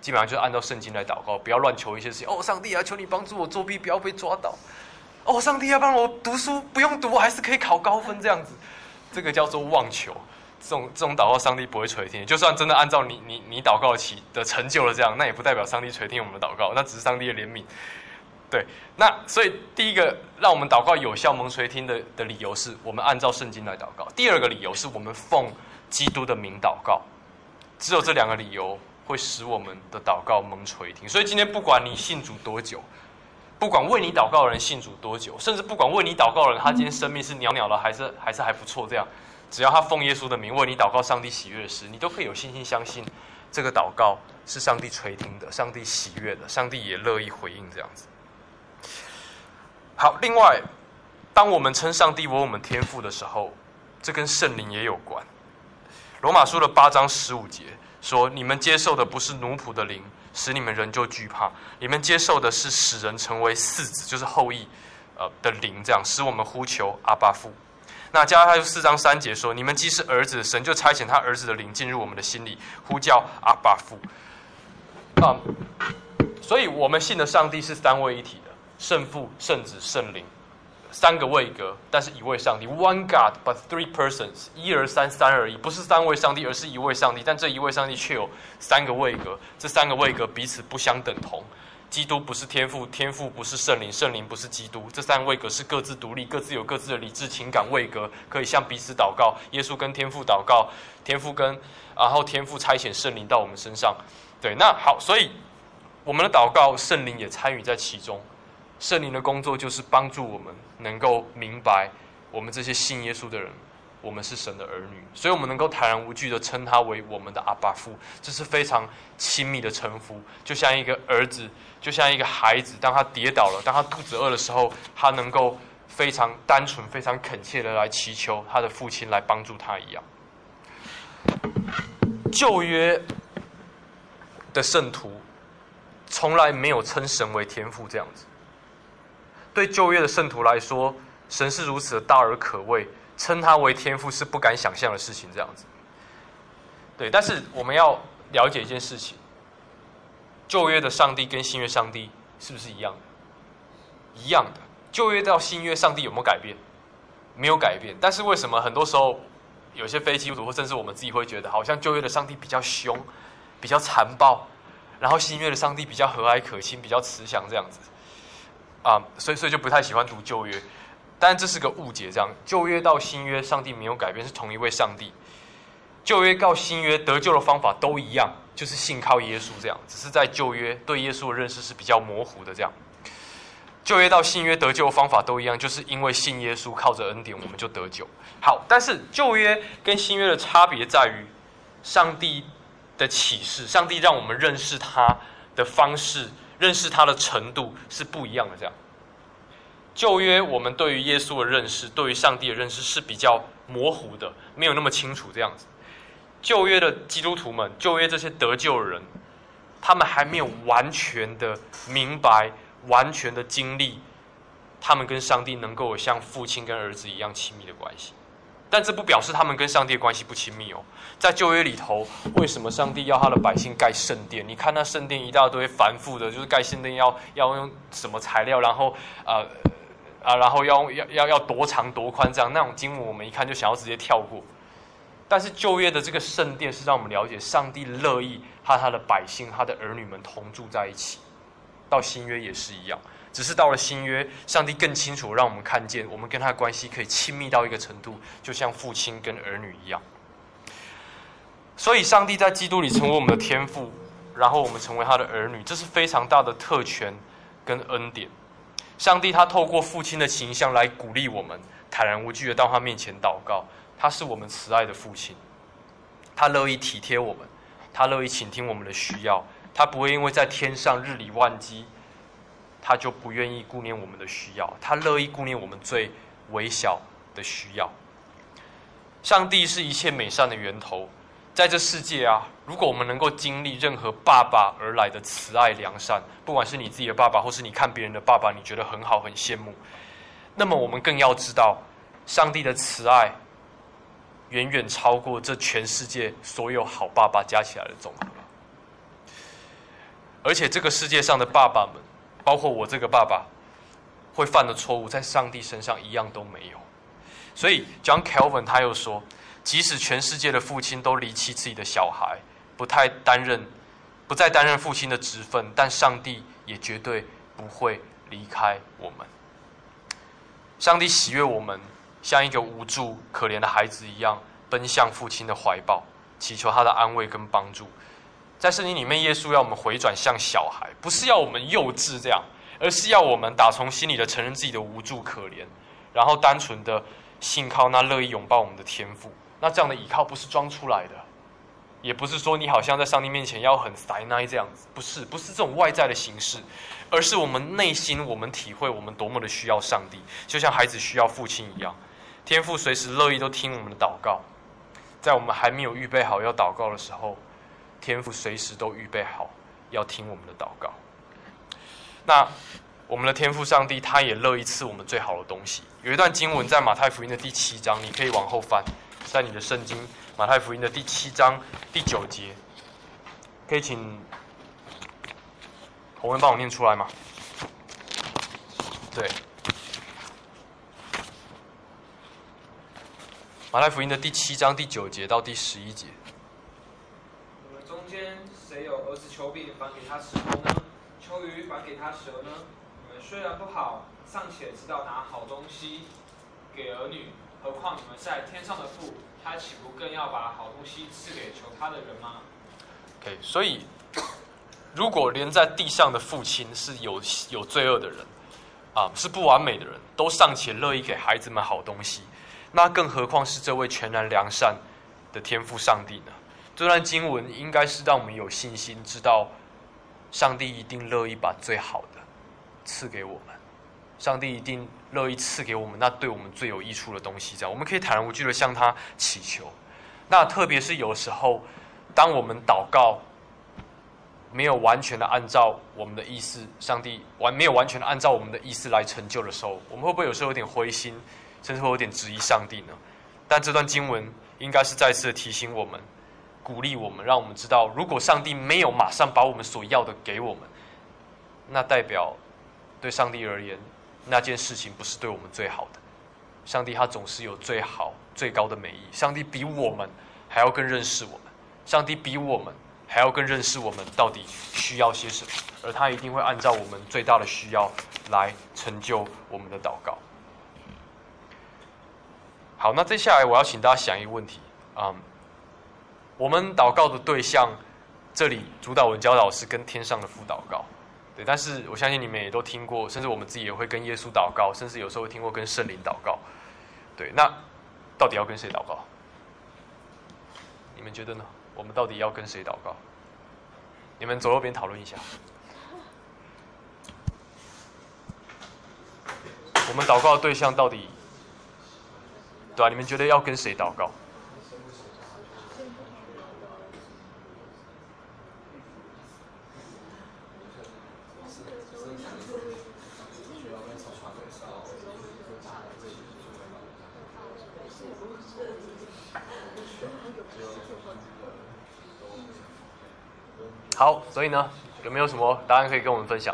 基本上就是按照圣经来祷告，不要乱求一些事情。哦，上帝啊，求你帮助我作弊，不要被抓到。哦，上帝要帮我读书，不用读，我还是可以考高分这样子。这个叫做妄求。这种这种祷告，上帝不会垂听。就算真的按照你你你祷告起的成就了这样，那也不代表上帝垂听我们的祷告，那只是上帝的怜悯。对，那所以第一个让我们祷告有效蒙垂听的的理由是我们按照圣经来祷告。第二个理由是我们奉基督的名祷告。只有这两个理由会使我们的祷告蒙垂听。所以今天不管你信主多久，不管为你祷告的人信主多久，甚至不管为你祷告的人他今天生命是袅袅的还是还是还不错这样，只要他奉耶稣的名为你祷告上帝喜悦的事，你都可以有信心相信这个祷告是上帝垂听的，上帝喜悦的，上帝也乐意回应这样子。好，另外当我们称上帝为我们天父的时候，这跟圣灵也有关。罗马书的八章十五节说，你们接受的不是奴仆的灵，使你们仍旧惧怕，你们接受的是使人成为嗣子，就是后裔呃的灵，这样使我们呼求阿爸父。那加拉太书四章三节说，你们既是儿子，神就差遣他儿子的灵进入我们的心里，呼叫阿爸父。啊、嗯，所以我们信的上帝是三位一体的，圣父、圣子、圣灵，三个位格，但是一位上帝 ，One God but three persons， 一而三，三而一，不是三位上帝，而是一位上帝，但这一位上帝却有三个位格，这三个位格彼此不相等同。基督不是天父，天父不是圣灵，圣灵不是基督，这三个位格是各自独立，各自有各自的理智、情感位格，可以向彼此祷告。耶稣跟天父祷告，天父跟然后天父差遣圣灵到我们身上。对，那好，所以我们的祷告，圣灵也参与在其中。圣灵的工作就是帮助我们能够明白，我们这些信耶稣的人，我们是神的儿女，所以我们能够坦然无惧的称他为我们的阿爸父，这是非常亲密的称呼，就像一个儿子，就像一个孩子，当他跌倒了，当他肚子饿的时候，他能够非常单纯、非常恳切的来祈求他的父亲来帮助他一样。旧约的圣徒从来没有称神为天父这样子。对旧约的圣徒来说，神是如此的大而可畏，称他为天父是不敢想象的事情这样子。对，但是我们要了解一件事情，旧约的上帝跟新约上帝是不是一样的？一样的。旧约到新约上帝有没有改变？没有改变。但是为什么很多时候有些非基督徒或甚至我们自己会觉得，好像旧约的上帝比较凶，比较残暴，然后新约的上帝比较和蔼可亲，比较慈祥这样子啊、嗯，所以所以就不太喜欢读旧约。但这是个误解，这样旧约到新约上帝没有改变，是同一位上帝。旧约到新约得救的方法都一样，就是信靠耶稣这样，只是在旧约对耶稣的认识是比较模糊的这样。旧约到新约得救的方法都一样，就是因为信耶稣，靠着恩典我们就得救。好，但是旧约跟新约的差别在于，上帝的启示，上帝让我们认识他的方式，认识他的程度是不一样的这样。旧约我们对于耶稣的认识，对于上帝的认识是比较模糊的，没有那么清楚这样子。旧约的基督徒们，旧约这些得救的人，他们还没有完全的明白，完全的经历，他们跟上帝能够有像父亲跟儿子一样亲密的关系。但这不表示他们跟上帝的关系不亲密哦。在旧约里头，为什么上帝要他的百姓盖圣殿？你看那圣殿一大堆繁复的，就是盖圣殿要要用什么材料，然后呃啊，然后要要要要多长多宽这样，那种经文我们一看就想要直接跳过。但是旧约的这个圣殿是让我们了解上帝乐意和他的百姓、他的儿女们同住在一起。到新约也是一样，只是到了新约，上帝更清楚让我们看见，我们跟他的关系可以亲密到一个程度，就像父亲跟儿女一样。所以上帝在基督里成为我们的天父，然后我们成为他的儿女，这是非常大的特权跟恩典。上帝他透过父亲的形象来鼓励我们，坦然无惧的到他面前祷告。他是我们慈爱的父亲，他乐意体贴我们，他乐意倾听我们的需要，他不会因为在天上日理万机，他就不愿意顾念我们的需要，他乐意顾念我们最微小的需要。上帝是一切美善的源头，在这世界啊，如果我们能够经历任何爸爸而来的慈爱良善，不管是你自己的爸爸，或是你看别人的爸爸，你觉得很好很羡慕，那么我们更要知道，上帝的慈爱远远超过这全世界所有好爸爸加起来的总和。 而且这个世界上的爸爸们，包括我这个爸爸，会犯的错误，在上帝身上一样都没有。所以 John Calvin 他又说，即使全世界的父亲都离弃自己的小孩，不太担任，不再担任父亲的职分，但上帝也绝对不会离开我们。上帝喜悦我们像一个无助可怜的孩子一样，奔向父亲的怀抱，祈求他的安慰跟帮助。在圣经里面，耶稣要我们回转向小孩，不是要我们幼稚这样，而是要我们打从心里的承认自己的无助可怜，然后单纯的信靠那乐意拥抱我们的天父。那这样的倚靠不是装出来的，也不是说你好像在上帝面前要很塞奶这样子，不是，不是这种外在的形式，而是我们内心，我们体会我们多么的需要上帝，就像孩子需要父亲一样。天父随时乐意都听我们的祷告，在我们还没有预备好要祷告的时候，天父随时都预备好要听我们的祷告。那我们的天父上帝他也乐意赐我们最好的东西。有一段经文在马太福音的第七章，你可以往后翻，在你的圣经马太福音的第七章第九节，可以请洪文帮我念出来吗？对，马太福音的第七章第九节到第十一节。 你们中间谁有儿子求饼，反给他石头呢？求鱼，反给他蛇呢？你们虽然不好，尚且知道拿好东西给儿女，何况你们在天上的父，他岂不更要把好东西赐给求他的人吗？ OK， 所以如果连在地上的父亲是有有罪恶的人啊，是不完美的人，都尚且乐意给孩子们好东西，那更何况是这位全然良善的天父上帝呢？这段经文应该是让我们有信心，知道上帝一定乐意把最好的赐给我们，上帝一定乐意赐给我们那对我们最有益处的东西。这样，我们可以坦然无惧的向他祈求。那特别是有时候，当我们祷告没有完全的按照我们的意思，上帝完没有完全的按照我们的意思来成就的时候，我们会不会有时候有点灰心，甚至会有点质疑上帝呢？但这段经文应该是再次的提醒我们，鼓励我们，让我们知道，如果上帝没有马上把我们所要的给我们，那代表对上帝而言，那件事情不是对我们最好的。上帝他总是有最好最高的美意，上帝比我们还要更认识我们，上帝比我们还要更认识我们到底需要些什么，而他一定会按照我们最大的需要来成就我们的祷告。好，那接下来我要请大家想一个问题，嗯，我们祷告的对象，这里主导文教导是跟天上的父祷告，对，但是我相信你们也都听过，甚至我们自己也会跟耶稣祷告，甚至有时候会听过跟圣灵祷告，对，那到底要跟谁祷告？你们觉得呢？我们到底要跟谁祷告？你们左右边讨论一下。我们祷告的对象到底，对吧、啊？你们觉得要跟谁祷告？好，所以呢，有没有什么答案可以跟我们分享？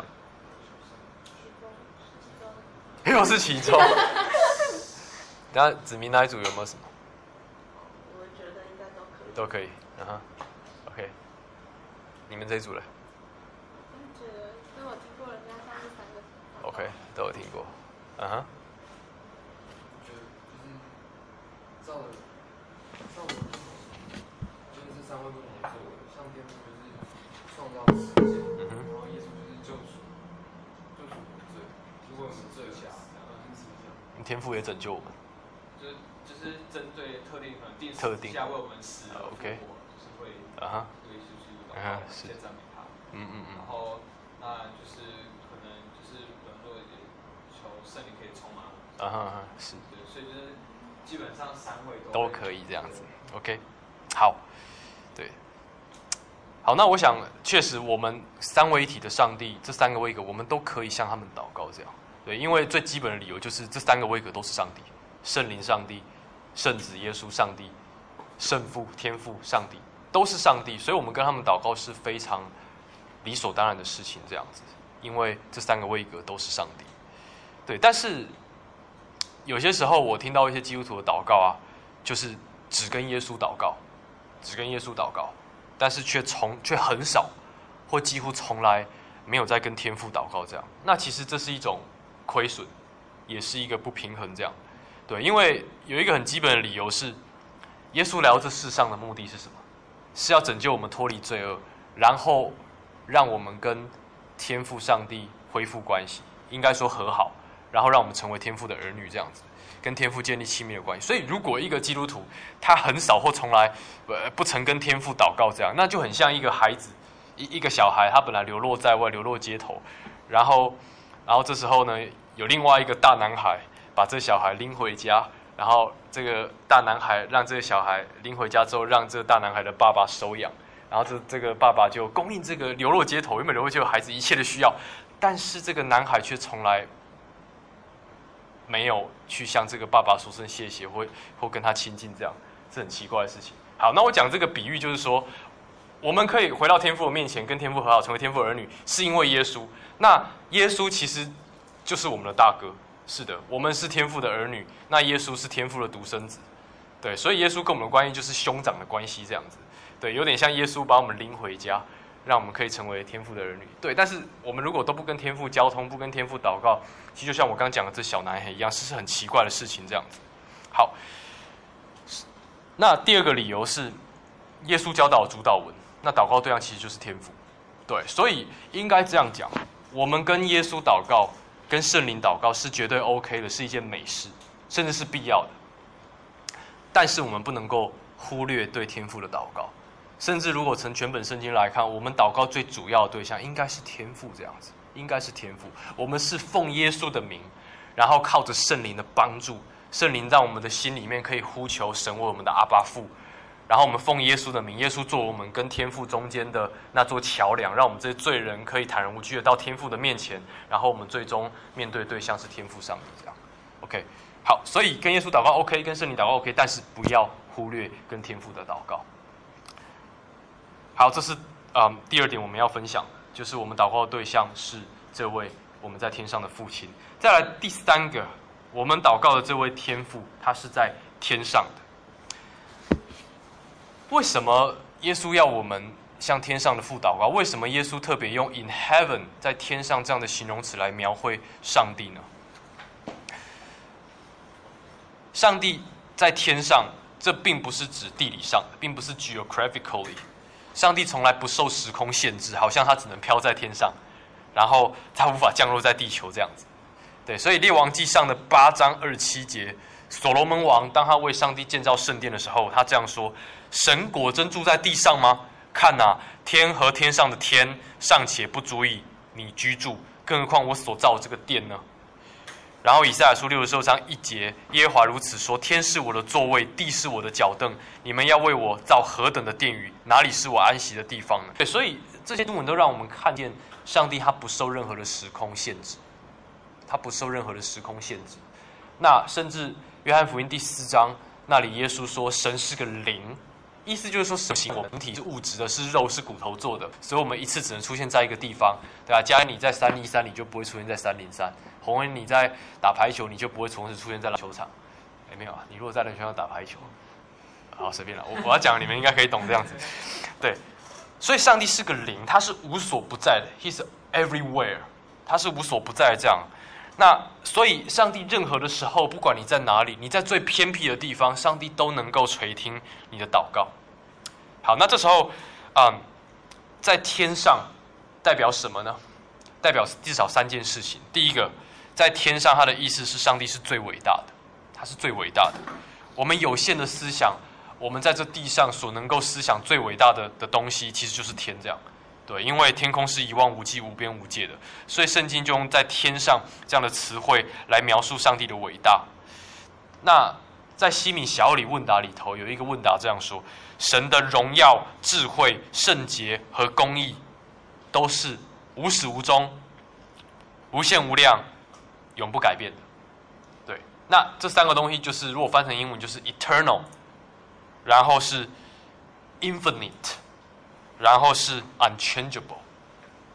又是其中。等下子明那一组有没有什么？ 我觉得应该都可以。 都可以，嗯哼 ，OK。你们这一组嘞？ 我觉得，因为我听过人家上次三个。 OK， 都有听过，嗯哼。 照着照着就是这三位不同的作为，像天父就是创造世界，然后耶稣就是救赎，救赎我们罪，如果我们罪下，然后因此这样。 天父也拯救我们。 就是就是针对特定可能定时特定下为我们死而复活， OK 就是会啊哈， 对，就是祷啊哈告， 是先赞美他， 嗯嗯嗯然后那就是可能就是软弱也求圣灵可以充满我们， 啊哈啊哈，是。 对，所以就是基本上三位都都可以这样子 ，OK， 好，对，好，那我想确实我们三位一体的上帝，这三个位格我们都可以向他们祷告，这样，对，因为最基本的理由就是这三个位格都是上帝，圣灵上帝、圣子耶稣上帝、圣父天父上帝都是上帝，所以我们跟他们祷告是非常理所当然的事情这样子，因为这三个位格都是上帝。对，但是有些时候我听到一些基督徒的祷告啊，就是只跟耶稣祷告，只跟耶稣祷告，但是却从却很少或几乎从来没有在跟天父祷告这样。那其实这是一种亏损，也是一个不平衡这样。对，因为有一个很基本的理由是，耶稣来到这世上的目的是什么？是要拯救我们脱离罪恶，然后让我们跟天父上帝恢复关系，应该说和好，然后让我们成为天父的儿女这样子，跟天父建立亲密的关系。所以如果一个基督徒他很少或从来呃不曾跟天父祷告这样，那就很像一个孩子，一一个小孩，他本来流落在外，流落街头，然后然后这时候呢，有另外一个大男孩把这小孩拎回家，然后这个大男孩让这个小孩拎回家之后，让这个大男孩的爸爸收养，然后这这个爸爸就供应这个流落街头、原本流落街头孩子一切的需要，但是这个男孩却从来没有去向这个爸爸说声谢谢，或或跟他亲近，这样是很奇怪的事情。好，那我讲这个比喻就是说，我们可以回到天父的面前，跟天父和好，成为天父的儿女，是因为耶稣。那耶稣其实就是我们的大哥。是的，我们是天父的儿女，那耶稣是天父的独生子，对，所以耶稣跟我们的关系就是兄长的关系这样子，对，有点像耶稣把我们拎回家，让我们可以成为天父的儿女，对。但是我们如果都不跟天父交通，不跟天父祷告，其实就像我刚刚讲的这小男孩一样，是很奇怪的事情这样子。好，那第二个理由是，耶稣教导主祷文，那祷告对象其实就是天父，对，所以应该这样讲，我们跟耶稣祷告。跟圣灵祷告是绝对 OK 的，是一件美事，甚至是必要的。但是我们不能够忽略对天父的祷告，甚至如果从全本圣经来看，我们祷告最主要的对象应该是天父这样子，应该是天父。我们是奉耶稣的名，然后靠着圣灵的帮助，圣灵让我们的心里面可以呼求神为我们的阿爸父。然后我们奉耶稣的名，耶稣做我们跟天父中间的那座桥梁，让我们这些罪人可以坦然无惧的到天父的面前，然后我们最终面对对象是天父上帝这样。OK， 好，所以跟耶稣祷告 OK， 跟圣灵祷告 OK， 但是不要忽略跟天父的祷告。好，这是嗯第二点我们要分享，就是我们祷告的对象是这位我们在天上的父亲。再来第三个，我们祷告的这位天父，他是在天上的。为什么耶稣要我们向天上的父祷告？为什么耶稣特别用 in heaven 在天上这样的形容词来描绘上帝呢？上帝在天上，这并不是指地理上的，并不是 geographically。上帝从来不受时空限制，好像他只能飘在天上，然后他无法降落在地球这样子。对，所以列王纪上的八章二十七节，所罗门王当他为上帝建造圣殿的时候，他这样说：神果真住在地上吗？看啊，天和天上的天尚且不足以你居住，更何况我所造的这个殿呢？然后以赛亚书六十六章一节，耶和华如此说：天是我的座位，地是我的脚凳，你们要为我造何等的殿宇？哪里是我安息的地方呢？对，所以这些经文都让我们看见上帝他不受任何的时空限制，他不受任何的时空限制。那甚至约翰福音第四章那里，耶稣说神是个灵，意思就是说神我们人体是物质的，是肉是骨头做的，所以我们一次只能出现在一个地方，对吧？嘉义你在三零三，你就不会出现在三零三；洪恩你在打排球，你就不会同时出现在篮球场。哎，没有啊，你如果在篮球场打排球，好随便了，我我要讲你们应该可以懂这样子。对，所以上帝是个灵，他是无所不在的 ，He's everywhere， 他是无所不在的这样。那所以上帝任何的时候，不管你在哪里，你在最偏僻的地方，上帝都能够垂听你的祷告。好，那这时候，嗯，在天上代表什么呢？代表至少三件事情。第一个，在天上，它的意思是上帝是最伟大的，他是最伟大的。我们有限的思想，我们在这地上所能够思想最伟大的的东西，其实就是天这样。对，因为天空是一望无际、无边无界的，所以圣经就用在天上这样的词汇来描述上帝的伟大。那在西敏小里问答里头有一个问答这样说：神的荣耀、智慧、圣洁和公义都是无始无终、无限无量、永不改变的。对，那这三个东西就是如果翻成英文就是 eternal， 然后是 infinite，然后是 unchangeable，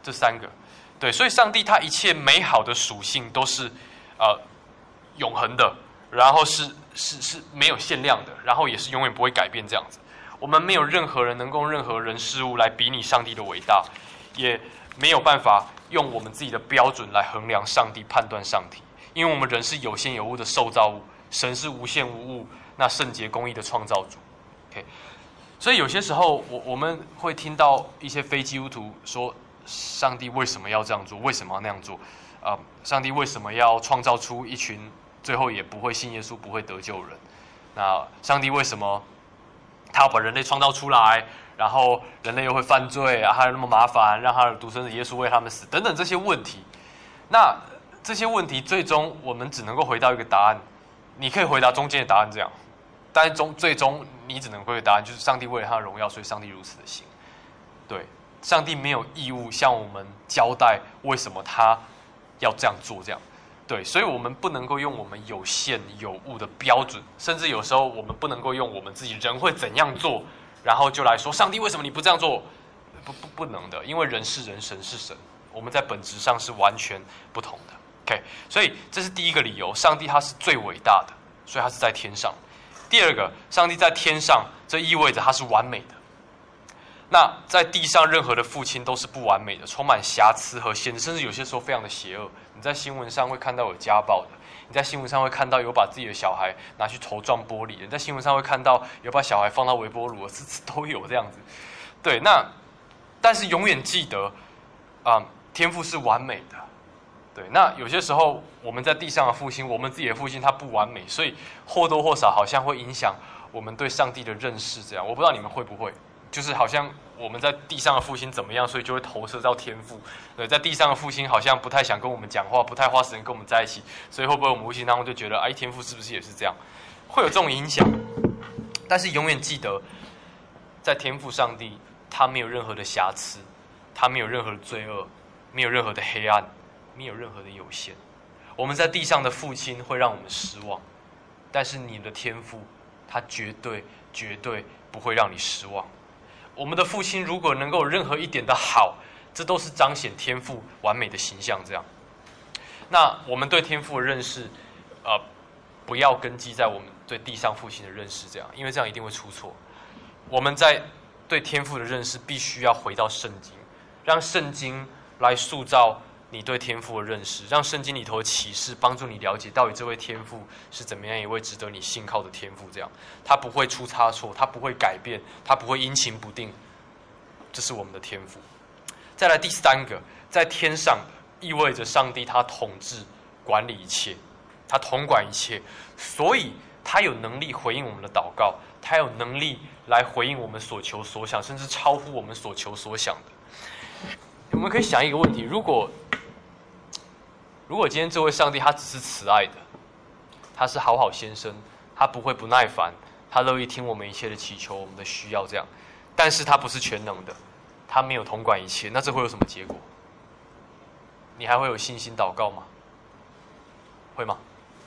这三个，对，所以上帝他一切美好的属性都是呃永恒的，然后是是是没有限量的，然后也是永远不会改变这样子。我们没有任何人能够任何人事物来比拟上帝的伟大，也没有办法用我们自己的标准来衡量上帝、判断上帝，因为我们人是有限有物的受造物，神是无限无物、那圣洁公义的创造主。OK， 所以有些时候我我们会听到一些非基督徒说，上帝为什么要这样做？为什么要那样做？啊、呃，上帝为什么要创造出一群最后也不会信耶稣、不会得救人？那上帝为什么他要把人类创造出来，然后人类又会犯罪啊，还有那么麻烦，让他的独生子耶稣为他们死，等等这些问题。那这些问题最终我们只能够回到一个答案，你可以回答中间的答案这样，但是终最终你只能回答答案就是上帝为了他的荣耀，所以上帝如此的行。对，上帝没有义务向我们交代为什么他要这样做，这样。对，所以我们不能够用我们有限有物的标准，甚至有时候我们不能够用我们自己人会怎样做，然后就来说上帝为什么你不这样做？不不不能的，因为人是人，神是神，我们在本质上是完全不同的。OK， 所以这是第一个理由，上帝他是最伟大的，所以他是在天上。第二个，上帝在天上，这意味着他是完美的。那在地上任何的父亲都是不完美的，充满瑕疵和限制，甚至有些时候非常的邪恶。你在新闻上会看到有家暴的，你在新闻上会看到有把自己的小孩拿去头撞玻璃的，你在新闻上会看到有把小孩放到微波炉的，都有这样子。对，那但是永远记得，啊、嗯，天父是完美的。对，那有些时候我们在地上的父亲，我们自己的父亲他不完美，所以或多或少好像会影响我们对上帝的认识。这样，我不知道你们会不会。就是好像我们在地上的父亲怎么样，所以就会投射到天父。对，在地上的父亲好像不太想跟我们讲话，不太花时间跟我们在一起，所以会不会我们无形当中就觉得，哎，天父是不是也是这样？会有这种影响。但是永远记得，在天父上帝，他没有任何的瑕疵，他没有任何的罪恶，没有任何的黑暗，没有任何的有限。我们在地上的父亲会让我们失望，但是你的天父，他绝对绝对不会让你失望。我们的父亲如果能够有任何一点的好，这都是彰显天父完美的形象。这样，那我们对天父的认识，呃，不要根基在我们对地上父亲的认识，这样，因为这样一定会出错。我们在对天父的认识，必须要回到圣经，让圣经来塑造你对天父的认识，让圣经里头的启示帮助你了解到底这位天父是怎么样一位值得你信靠的天父。这样，他不会出差错，他不会改变，他不会阴晴不定，这是我们的天父。再来第三个，在天上的意味着上帝他统治管理一切，他统管一切，所以他有能力回应我们的祷告，他有能力来回应我们所求所想，甚至超乎我们所求所想的。我们可以想一个问题，如果如果今天这位上帝他只是慈爱的，他是好好先生，他不会不耐烦，他乐意听我们一切的祈求，我们的需要这样，但是他不是全能的，他没有统管一切，那这会有什么结果？你还会有信心祷告吗？会吗？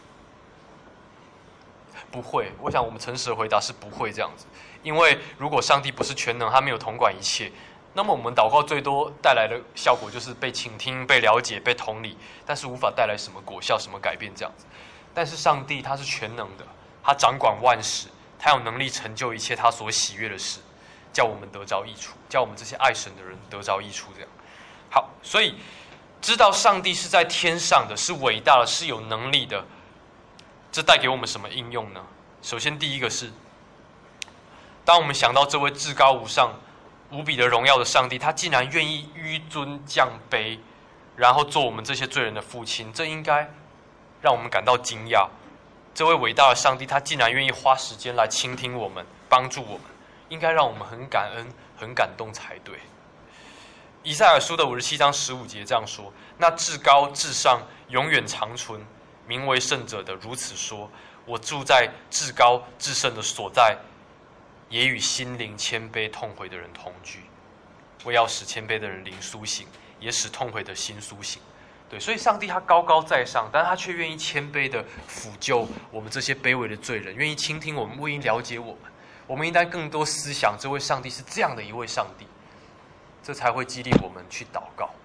不会。我想我们诚实的回答是不会这样子，因为如果上帝不是全能，他没有统管一切，那么我们祷告最多带来的效果就是被倾听、被了解、被同理，但是无法带来什么果效、什么改变这样子。但是上帝他是全能的，他掌管万事，他有能力成就一切他所喜悦的事，叫我们得着益处，叫我们这些爱神的人得着益处这样。好，所以知道上帝是在天上的，是伟大的，是有能力的，这带给我们什么应用呢？首先第一个是，当我们想到这位至高无上、无比的荣耀的上帝，他竟然愿意纡尊降卑，然后做我们这些罪人的父亲，这应该让我们感到惊讶。这位伟大的上帝，他竟然愿意花时间来倾听我们，帮助我们，应该让我们很感恩、很感动才对。以赛亚书的五十七章十五节这样说：那至高至上、永远长存、名为圣者的如此说：我住在至高至圣的所在，也与心灵谦卑痛悔的人同居。我要使谦卑的人灵苏醒，也使痛悔的心苏醒。对，所以上帝他高高在上，但他却愿意谦卑的抚救我们这些卑微的罪人，愿意倾听我们，愿意了解我们。我们应该更多思想这位上帝是这样的一位上帝，这才会激励我们去祷告。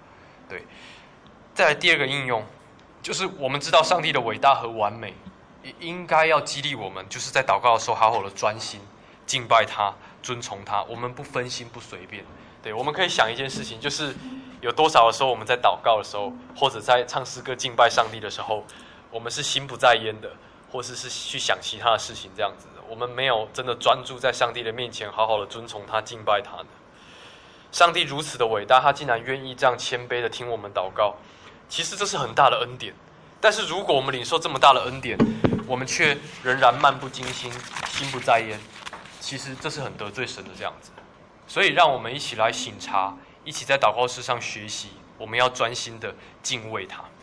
对，再来第二个应用，就是我们知道上帝的伟大和完美，也应该要激励我们，就是在祷告的时候好好的专心敬拜他、尊崇他，我们不分心、不随便。对，我们可以想一件事情，就是有多少的时候我们在祷告的时候，或者在唱诗歌敬拜上帝的时候，我们是心不在焉的，或是是去想其他的事情这样子的，我们没有真的专注在上帝的面前，好好的尊崇他、敬拜他的。上帝如此的伟大，他竟然愿意这样谦卑的听我们祷告，其实这是很大的恩典。但是如果我们领受这么大的恩典，我们却仍然漫不经心、心不在焉，其实这是很得罪神的这样子。所以让我们一起来省察，一起在祷告室上学习，我们要专心的敬畏他。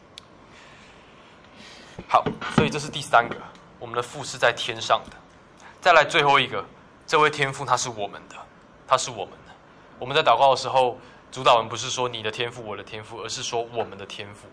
好，所以这是第三个，我们的父是在天上的。再来最后一个，这位天父他是我们的，他是我们的。我们在祷告的时候，主导文不是说你的天父、我的天父，而是说我们的天父。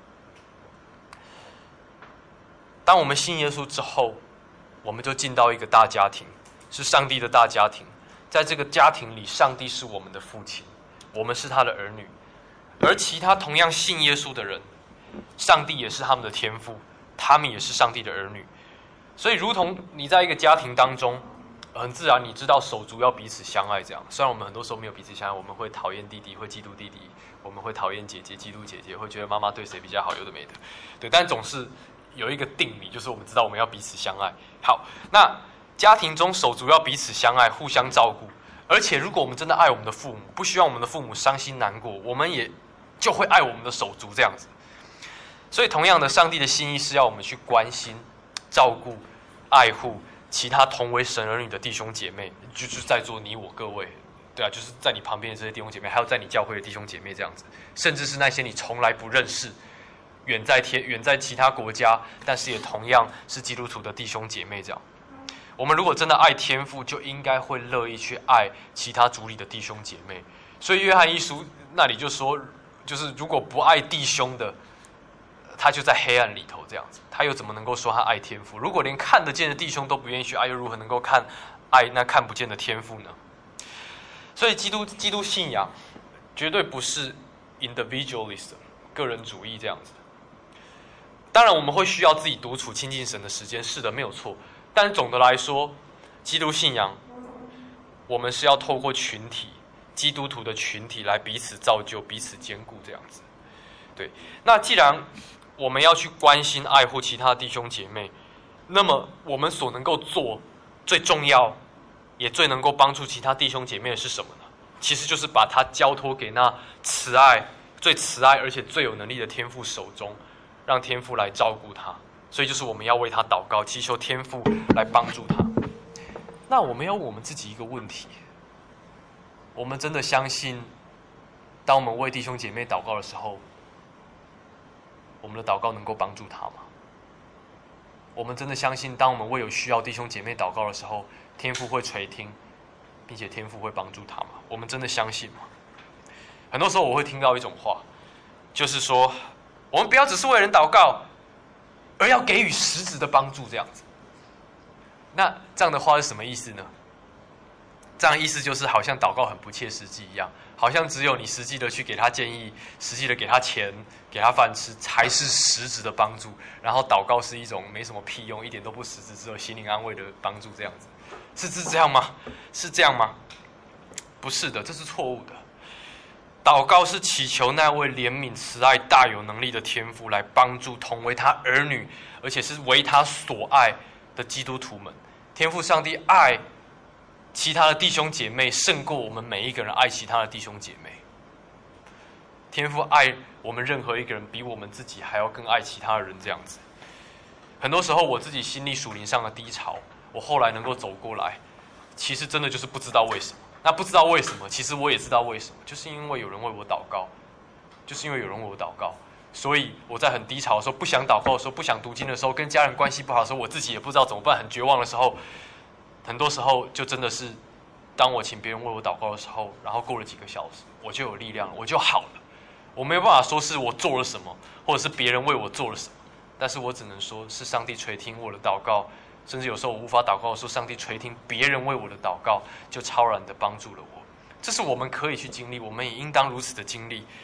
当我们信耶稣之后，我们就进到一个大家庭，是上帝的大家庭。在这个家庭里，上帝是我们的父亲，我们是他的儿女，而其他同样信耶稣的人，上帝也是他们的天父，他们也是上帝的儿女。所以如同你在一个家庭当中，很自然你知道手足要彼此相爱这样。虽然我们很多时候没有彼此相爱，我们会讨厌弟弟，会嫉妒弟弟，我们会讨厌姐姐，嫉妒姐姐，会觉得妈妈对谁比较好，有的没的。对，但总是有一个定理，就是我们知道我们要彼此相爱。好，那家庭中手足要彼此相爱，互相照顾。而且如果我们真的爱我们的父母，不希望我们的父母伤心难过，我们也就会爱我们的手足这样子。所以同样的，上帝的心意是要我们去关心、照顾、爱护其他同为神儿女的弟兄姐妹，就是在座你我各位，对啊，就是在你旁边的这些弟兄姐妹，还有在你教会的弟兄姐妹这样子，甚至是那些你从来不认识、远在天、远在其他国家，但是也同样是基督徒的弟兄姐妹这样。我们如果真的爱天父，就应该会乐意去爱其他族里的弟兄姐妹。所以约翰一书那里就说，就是如果不爱弟兄的，他就在黑暗里头这样子，他又怎么能够说他爱天父？如果连看得见的弟兄都不愿意去爱，又如何能够看爱那看不见的天父呢？所以基督基督信仰绝对不是 individualism 个人主义这样子。当然我们会需要自己独处亲近神的时间，是的，没有错。但总的来说，基督信仰我们是要透过群体，基督徒的群体来彼此造就、彼此兼顾这样子。对，那既然我们要去关心、爱护其他弟兄姐妹，那么我们所能够做最重要，也最能够帮助其他弟兄姐妹的是什么呢？其实就是把它交托给那慈爱、最慈爱而且最有能力的天父手中，让天父来照顾他。所以就是我们要为他祷告，祈求天父来帮助他。那我们要问我们自己一个问题：我们真的相信，当我们为弟兄姐妹祷告的时候，我们的祷告能够帮助他吗？我们真的相信，当我们为有需要弟兄姐妹祷告的时候，天父会垂听，并且天父会帮助他吗？我们真的相信吗？很多时候我会听到一种话，就是说，我们不要只是为人祷告，而要给予实质的帮助，这样子。那这样的话是什么意思呢？这样的意思就是好像祷告很不切实际一样，好像只有你实际的去给他建议，实际的给他钱，给他饭吃，才是实质的帮助。然后祷告是一种没什么屁用，一点都不实质，只有心灵安慰的帮助，这样子。是是这样吗？是这样吗？不是的，这是错误的。祷告是祈求那位怜悯慈爱大有能力的天父来帮助同为他儿女，而且是为他所爱的基督徒们。天父上帝爱其他的弟兄姐妹胜过我们每一个人爱其他的弟兄姐妹。天父爱我们任何一个人比我们自己还要更爱其他的人，这样子。很多时候我自己心里属灵上的低潮，我后来能够走过来，其实真的就是不知道为什么。那不知道为什么，其实我也知道为什么，就是因为有人为我祷告，就是因为有人为我祷告，所以我在很低潮的时候，不想祷告的时候，不想读经的时候，跟家人关系不好的时候，我自己也不知道怎么办，很绝望的时候，很多时候就真的是，当我请别人为我祷告的时候，然后过了几个小时，我就有力量了，我就好了。我没有办法说是我做了什么，或者是别人为我做了什么，但是我只能说是上帝垂听我的祷告。甚至有时候我无法祷告的时候，上帝垂听别人为我的祷告，就超然的帮助了我。这是我们可以去经历，我们也应当如此的经历，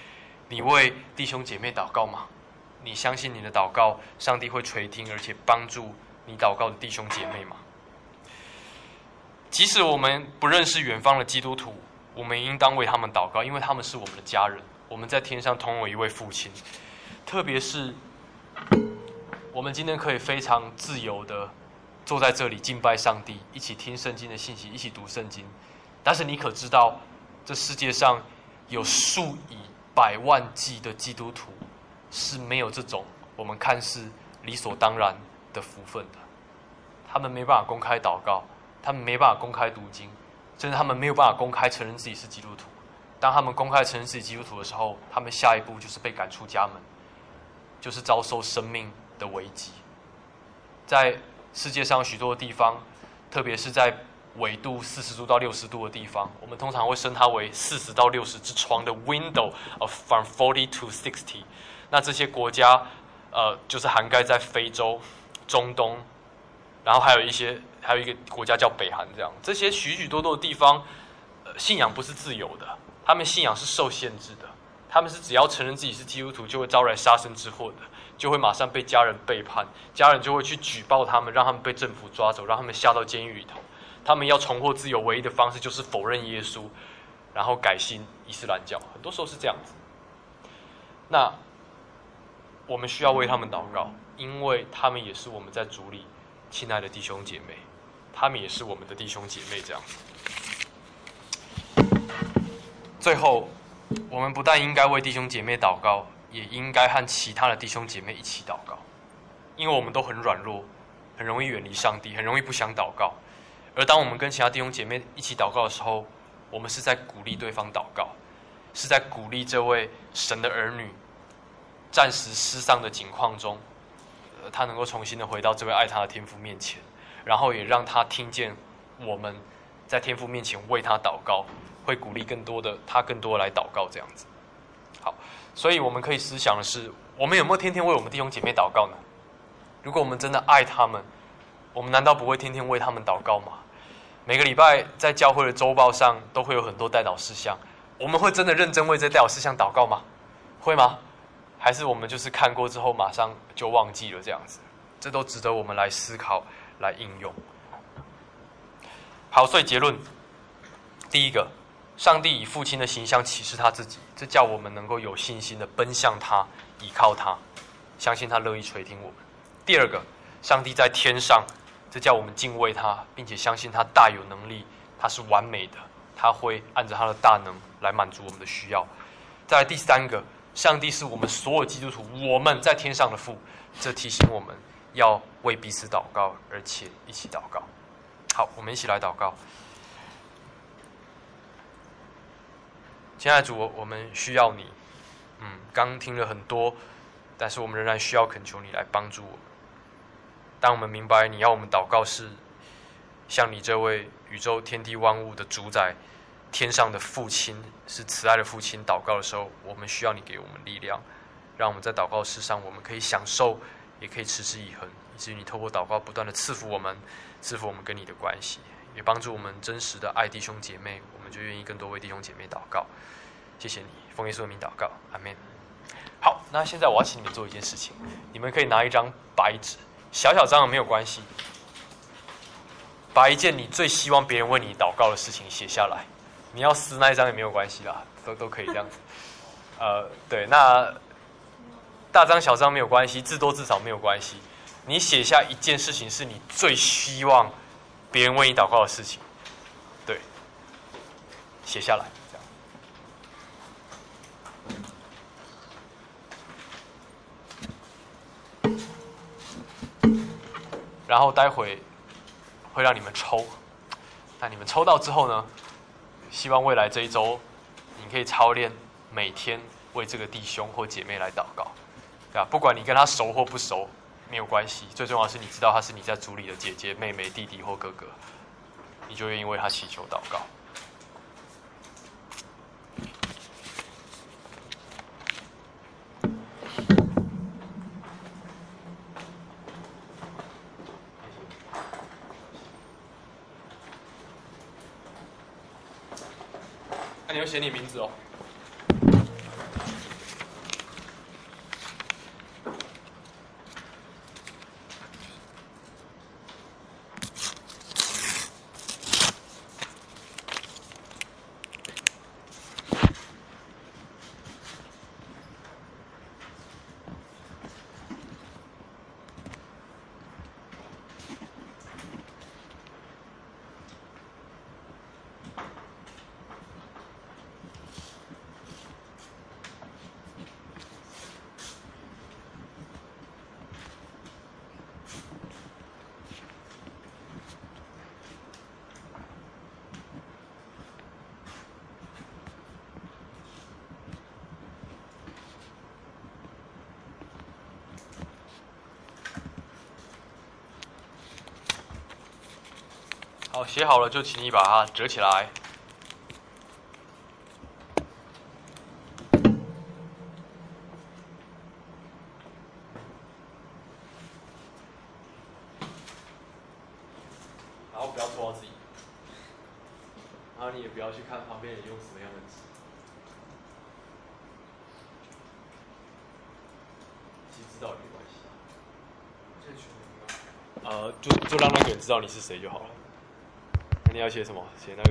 你为弟兄姐妹祷告吗？你相信你的祷告，上帝会垂听，而且帮助你祷告的弟兄姐妹吗？即使我们不认识远方的基督徒，我们应当为他们祷告，因为他们是我们的家人，我们在天上同有一位父亲。特别是我们今天可以非常自由的坐在这里敬拜上帝，一起听圣经的信息，一起读圣经。但是你可知道，这世界上有数以百万计的基督徒是没有这种我们看似理所当然的福分的。他们没办法公开祷告，他们没办法公开读经，甚至他们没有办法公开承认自己是基督徒。当他们公开承认自己基督徒的时候，他们下一步就是被赶出家门，就是遭受生命的危机。在世界上许多地方，特别是在纬度四十度到六十度的地方，我们通常会称它为四十到六十之窗的 window of from forty to sixty。那这些国家，呃，就是涵盖在非洲、中东，然后还有一些，还有一个国家叫北韩，这样这些许许多多的地方，呃，信仰不是自由的，他们信仰是受限制的，他们是只要承认自己是基督徒，就会招来杀身之祸的。就会马上被家人背叛，家人就会去举报他们，让他们被政府抓走，让他们下到监狱里头。他们要重获自由，唯一的方式就是否认耶稣，然后改信伊斯兰教。很多时候是这样子。那我们需要为他们祷告，因为他们也是我们在主里亲爱的弟兄姐妹，他们也是我们的弟兄姐妹。这样子。最后，我们不但应该为弟兄姐妹祷告，也应该和其他的弟兄姐妹一起祷告，因为我们都很软弱，很容易远离上帝，很容易不想祷告。而当我们跟其他弟兄姐妹一起祷告的时候，我们是在鼓励对方祷告，是在鼓励这位神的儿女暂时失丧的境况中，呃，他能够重新的回到这位爱他的天父面前，然后也让他听见我们在天父面前为他祷告，会鼓励更多的他更多的来祷告这样子。好，所以我们可以思想的是，我们有没有天天为我们弟兄姐妹祷告呢？如果我们真的爱他们，我们难道不会天天为他们祷告吗？每个礼拜在教会的周报上都会有很多代祷事项，我们会真的认真为这代祷事项祷告吗？会吗？还是我们就是看过之后马上就忘记了这样子？这都值得我们来思考，来应用。好，所以结论，第一个，上帝以父亲的形象启示他自己，这叫我们能够有信心的奔向他，倚靠他，相信他乐意垂听我们。第二个，上帝在天上，这叫我们敬畏他，并且相信他大有能力，他是完美的，他会按照他的大能来满足我们的需要。再来第三个，上帝是我们所有基督徒，我们在天上的父，这提醒我们要为彼此祷告，而且一起祷告。好，我们一起来祷告。亲爱的主，我们需要你。嗯，刚听了很多，但是我们仍然需要恳求你来帮助我们。当我们明白你要我们祷告是像你这位宇宙天地万物的主宰，天上的父亲，是慈爱的父亲祷告的时候，我们需要你给我们力量，让我们在祷告事上我们可以享受，也可以持之以恒，以至于你透过祷告不断的赐福我们，赐福我们跟你的关系，也帮助我们真实的爱弟兄姐妹，我们就愿意更多为弟兄姐妹祷告。谢谢你，奉耶稣的名祷告，阿们。好，那现在我要请你们做一件事情，你们可以拿一张白纸，小小张的没有关系，把一件你最希望别人为你祷告的事情写下来。你要撕那一张也没有关系啦，都都可以这样子。呃，对，那大张小张没有关系，字多字少没有关系。你写下一件事情是你最希望别人为你祷告的事情，对，写下来。然后待会会让你们抽，那你们抽到之后呢，希望未来这一周你可以操练每天为这个弟兄或姐妹来祷告，对吧？不管你跟他熟或不熟没有关系，最重要的是你知道他是你在主里的姐姐、妹妹、弟弟或哥哥，你就愿意为他祈求祷告。那你要写你名字哦。 好，写好了就请你把它折起来。然后不要戳到自己，然后你也不要去看旁边人用什么样的纸，其实知道也没关系。 这群人呃，就就让那个人知道你是谁就好了。那你要写什么？写那个。